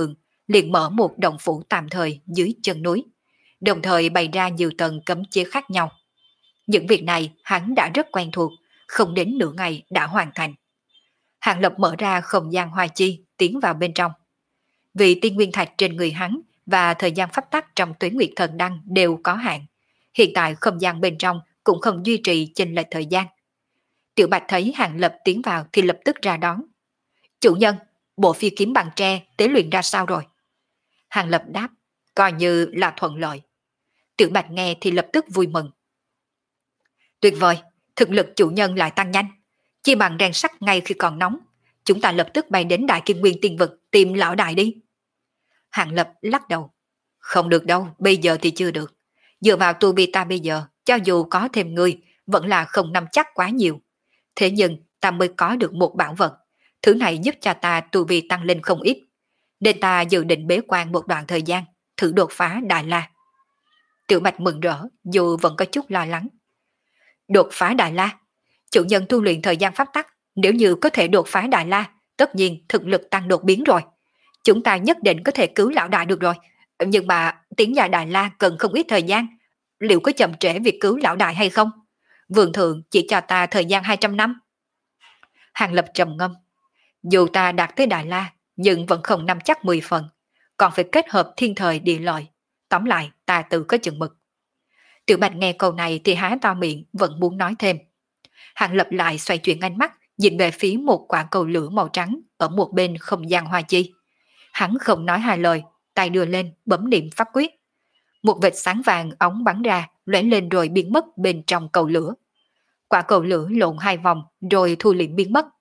liền mở một động phủ tạm thời dưới chân núi, đồng thời bày ra nhiều tầng cấm chế khác nhau. Những việc này hắn đã rất quen thuộc, không đến nửa ngày đã hoàn thành. Hàng Lập mở ra không gian hoa chi, tiến vào bên trong. Vì tiên nguyên thạch trên người hắn và thời gian pháp tắc trong Tuế Nguyệt Thần Đăng đều có hạn. Hiện tại không gian bên trong cũng không duy trì chênh lệch thời gian. Tiểu Bạch thấy Hàng Lập tiến vào thì lập tức ra đón. Chủ nhân, bộ phi kiếm bằng tre tế luyện ra sao rồi? Hàng Lập đáp, coi như là thuận lợi. Tiểu Bạch nghe thì lập tức vui mừng. Tuyệt vời, thực lực chủ nhân lại tăng nhanh. Chi bằng rèn sắt ngay khi còn nóng. Chúng ta lập tức bay đến Đại Kim Nguyên Tiên Vực tìm lão đại đi. Hàng Lập lắc đầu. Không được đâu, bây giờ thì chưa được. Dựa vào tu vi ta bây giờ, cho dù có thêm người, vẫn là không nắm chắc quá nhiều. Thế nhưng ta mới có được một bảo vật. Thứ này giúp cho ta tu vi tăng lên không ít. Nên ta dự định bế quan một đoạn thời gian, thử đột phá Đại La. Tiểu Bạch mừng rỡ, dù vẫn có chút lo lắng. Đột phá Đại La? Chủ nhân tu luyện thời gian pháp tắc, nếu như có thể đột phá Đại La, tất nhiên thực lực tăng đột biến rồi. Chúng ta nhất định có thể cứu lão đại được rồi. Nhưng mà tiến vào Đại La cần không ít thời gian. Liệu có chậm trễ việc cứu lão đại hay không? Vườn thượng chỉ cho ta thời gian hai trăm năm. Hàng Lập trầm ngâm. Dù ta đạt tới Đại La, nhưng vẫn không nắm chắc mười phần. Còn phải kết hợp thiên thời địa lợi. Tóm lại, ta tự có chừng mực. Tiểu Bạch nghe câu này thì há to miệng, vẫn muốn nói thêm. Hàng Lập lại xoay chuyển ánh mắt, nhìn về phía một quả cầu lửa màu trắng ở một bên không gian hoa chi. Hắn không nói hai lời, tay đưa lên bấm niệm pháp quyết. Một vệt sáng vàng óng bắn ra, lóe lên rồi biến mất bên trong cầu lửa. Quả cầu lửa lộn hai vòng rồi thu liễm biến mất.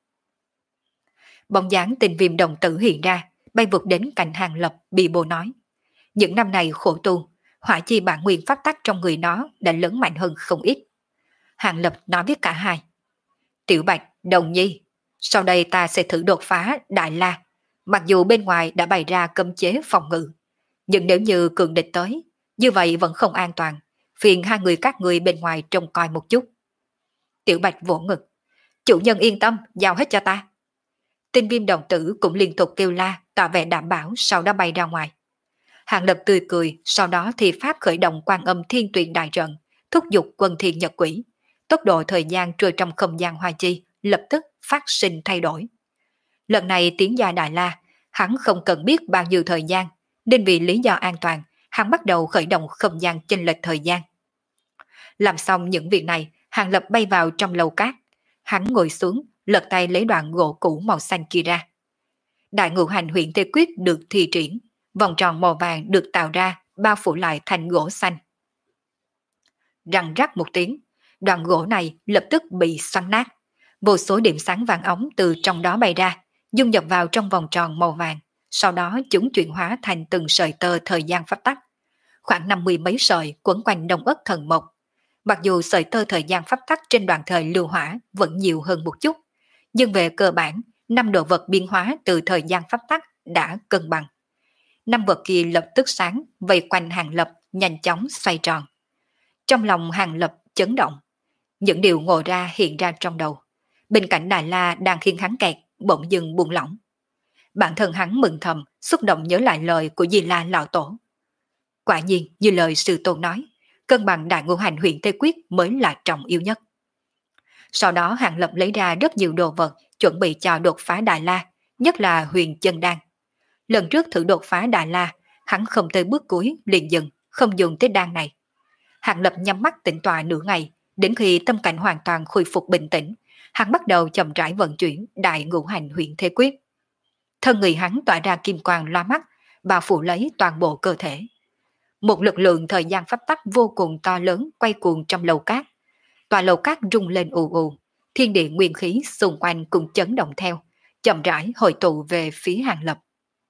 Bóng dáng Tinh Viêm đồng tử hiện ra, bay vụt đến cạnh Hàng Lập, bị bồ nói. Những năm này khổ tu, hỏa chi bản nguyên pháp tắc trong người nó đã lớn mạnh hơn không ít. Hàng Lập nói với cả hai. Tiểu Bạch, Đồng Nhi, sau đây ta sẽ thử đột phá Đại La. Mặc dù bên ngoài đã bày ra cấm chế phòng ngự, nhưng nếu như cường địch tới, như vậy vẫn không an toàn. Phiền hai người các người bên ngoài trông coi một chút. Tiểu Bạch vỗ ngực. Chủ nhân yên tâm, giao hết cho ta. Tinh Viêm đồng tử cũng liên tục kêu la, tỏ vẻ đảm bảo, sau đó bay ra ngoài. Hàng Lập tươi cười, sau đó thì pháp khởi động Quan Âm Thiên Tuyền đại trận, thúc giục Quân Thiên Nhật Quỷ. Tốc độ thời gian trôi trong không gian hoa chi lập tức phát sinh thay đổi. Lần này tiến gia Đại La, hắn không cần biết bao nhiêu thời gian, nên vì lý do an toàn, hắn bắt đầu khởi động không gian chênh lệch thời gian. Làm xong những việc này, Hàng Lập bay vào trong lầu cát. Hắn ngồi xuống, lật tay lấy đoạn gỗ cũ màu xanh kia ra. Đại ngũ hành huyện Thế Quyết được thi triển, vòng tròn màu vàng được tạo ra, bao phủ lại thành gỗ xanh. Răng rắc một tiếng, đoạn gỗ này lập tức bị xoắn nát. Vô số điểm sáng vàng ống từ trong đó bay ra, dung nhập vào trong vòng tròn màu vàng. Sau đó chúng chuyển hóa thành từng sợi tơ thời gian pháp tắc. Khoảng năm mươi mấy sợi quấn quanh Đông Ất Thần Mộc. Mặc dù sợi tơ thời gian pháp tắc trên đoạn thời lưu hỏa vẫn nhiều hơn một chút, nhưng về cơ bản, năm đồ vật biến hóa từ thời gian pháp tắc đã cân bằng. Năm vật kia lập tức sáng, vây quanh Hàng Lập, nhanh chóng xoay tròn. Trong lòng Hàng Lập chấn động. Những điều ngộ ra hiện ra trong đầu. Bên cạnh Đại La đang khiến hắn kẹt, bỗng dừng buông lỏng. Bản thân hắn mừng thầm, xúc động nhớ lại lời của Di La Lão Tổ. Quả nhiên, như lời sư tôn nói, cân bằng đại ngũ hành huyện Thế Quyết mới là trọng yếu nhất. Sau đó Hàng Lập lấy ra rất nhiều đồ vật, chuẩn bị cho đột phá Đại La, nhất là huyền chân đan. Lần trước thử đột phá Đại La, hắn không tới bước cuối liền dừng, không dùng tới đan này. Hàng Lập nhắm mắt tĩnh tọa nửa ngày, đến khi tâm cảnh hoàn toàn khôi phục bình tĩnh, hắn bắt đầu chậm rãi vận chuyển đại ngũ hành huyện Thế Quyết. Thân người hắn tỏa ra kim quang loa mắt, bao phủ lấy toàn bộ cơ thể. Một lực lượng thời gian pháp tắc vô cùng to lớn quay cuồng trong lầu cát. Tòa lầu cát rung lên ù ù, thiên địa nguyên khí xung quanh cũng chấn động theo, chậm rãi hội tụ về phía Hàng Lập.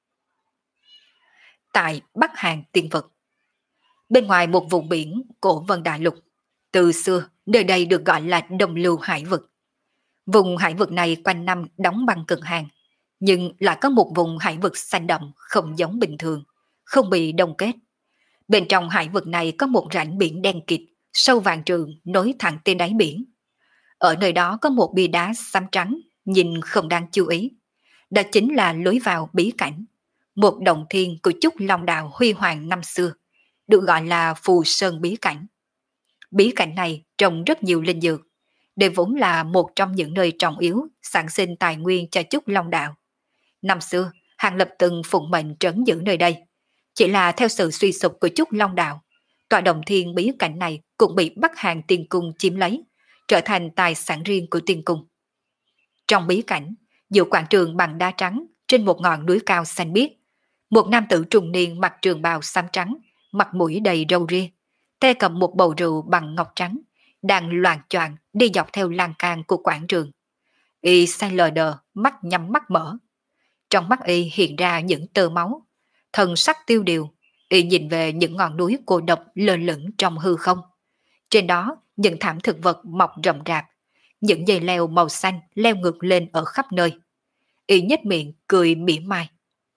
Tại Bắc Hàn Tiên Vực, bên ngoài một vùng biển cổ Vân Đại Lục, từ xưa nơi đây được gọi là Đông Lưu Hải Vực. Vùng hải vực này quanh năm đóng băng cực hàn, nhưng lại có một vùng hải vực xanh đậm không giống bình thường, không bị đông kết. Bên trong hải vực này có một rãnh biển đen kịt, sâu vạn trượng nối thẳng trên đáy biển. Ở nơi đó có một bia đá xám trắng, nhìn không đáng chú ý. Đó chính là lối vào bí cảnh. một động thiên của Trúc Long Đạo huy hoàng năm xưa, được gọi là Phù Sơn Bí Cảnh. Bí cảnh này trồng rất nhiều linh dược, đây vốn là một trong những nơi trọng yếu sản sinh tài nguyên cho Trúc Long Đạo. Năm xưa, Hàng Lập từng phụng mệnh trấn giữ nơi đây. Chỉ là theo sự suy sụp của Trúc Long Đạo, tòa động thiên bí cảnh này cũng bị Bắc Hàng Tiên Cung chiếm lấy, trở thành tài sản riêng của Tiên Cung. Trong bí cảnh, giữa quảng trường bằng đá trắng trên một ngọn núi cao xanh biếc, một nam tử trung niên mặc trường bào xám trắng, mặt mũi đầy râu ria, tay cầm một bầu rượu bằng ngọc trắng, đang loạng choạng đi dọc theo lan can của quảng trường. Y say lờ đờ, mắt nhắm mắt mở. Trong mắt y hiện ra những tơ máu, thần sắc tiêu điều. Y nhìn về những ngọn núi cô độc lơ lửng trong hư không. Trên đó, những thảm thực vật mọc rậm rạp, những dây leo màu xanh leo ngược lên ở khắp nơi. Y nhếch miệng cười mỉa mai.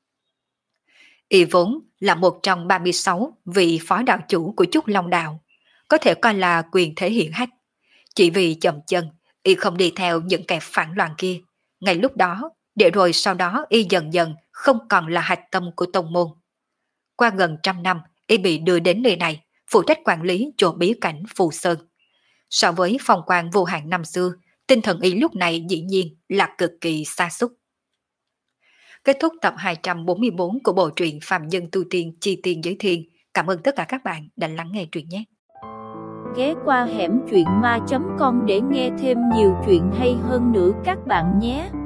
Y vốn là một trong ba mươi sáu vị phó đạo chủ của Trúc Long Đạo, có thể coi là quyền thế hiển hách. Chỉ vì chậm chân, Y không đi theo những kẻ phản loạn kia. Ngay lúc đó, để rồi sau đó Y dần dần không còn là hạch tâm của tông môn. Qua gần trăm năm, Y bị đưa đến nơi này, phụ trách quản lý chỗ bí cảnh Phù Sơn. So với phong quang vô hạn năm xưa, tinh thần Y lúc này dĩ nhiên là cực kỳ sa sút. Kết thúc tập hai trăm bốn mươi bốn của bộ truyện Phàm Nhân Tu Tiên Chi Tiên Giới Thiên. Cảm ơn tất cả các bạn đã lắng nghe truyện nhé. Ghé qua hẻm truyện ma chấm com để nghe thêm nhiều chuyện hay hơn nữa các bạn nhé.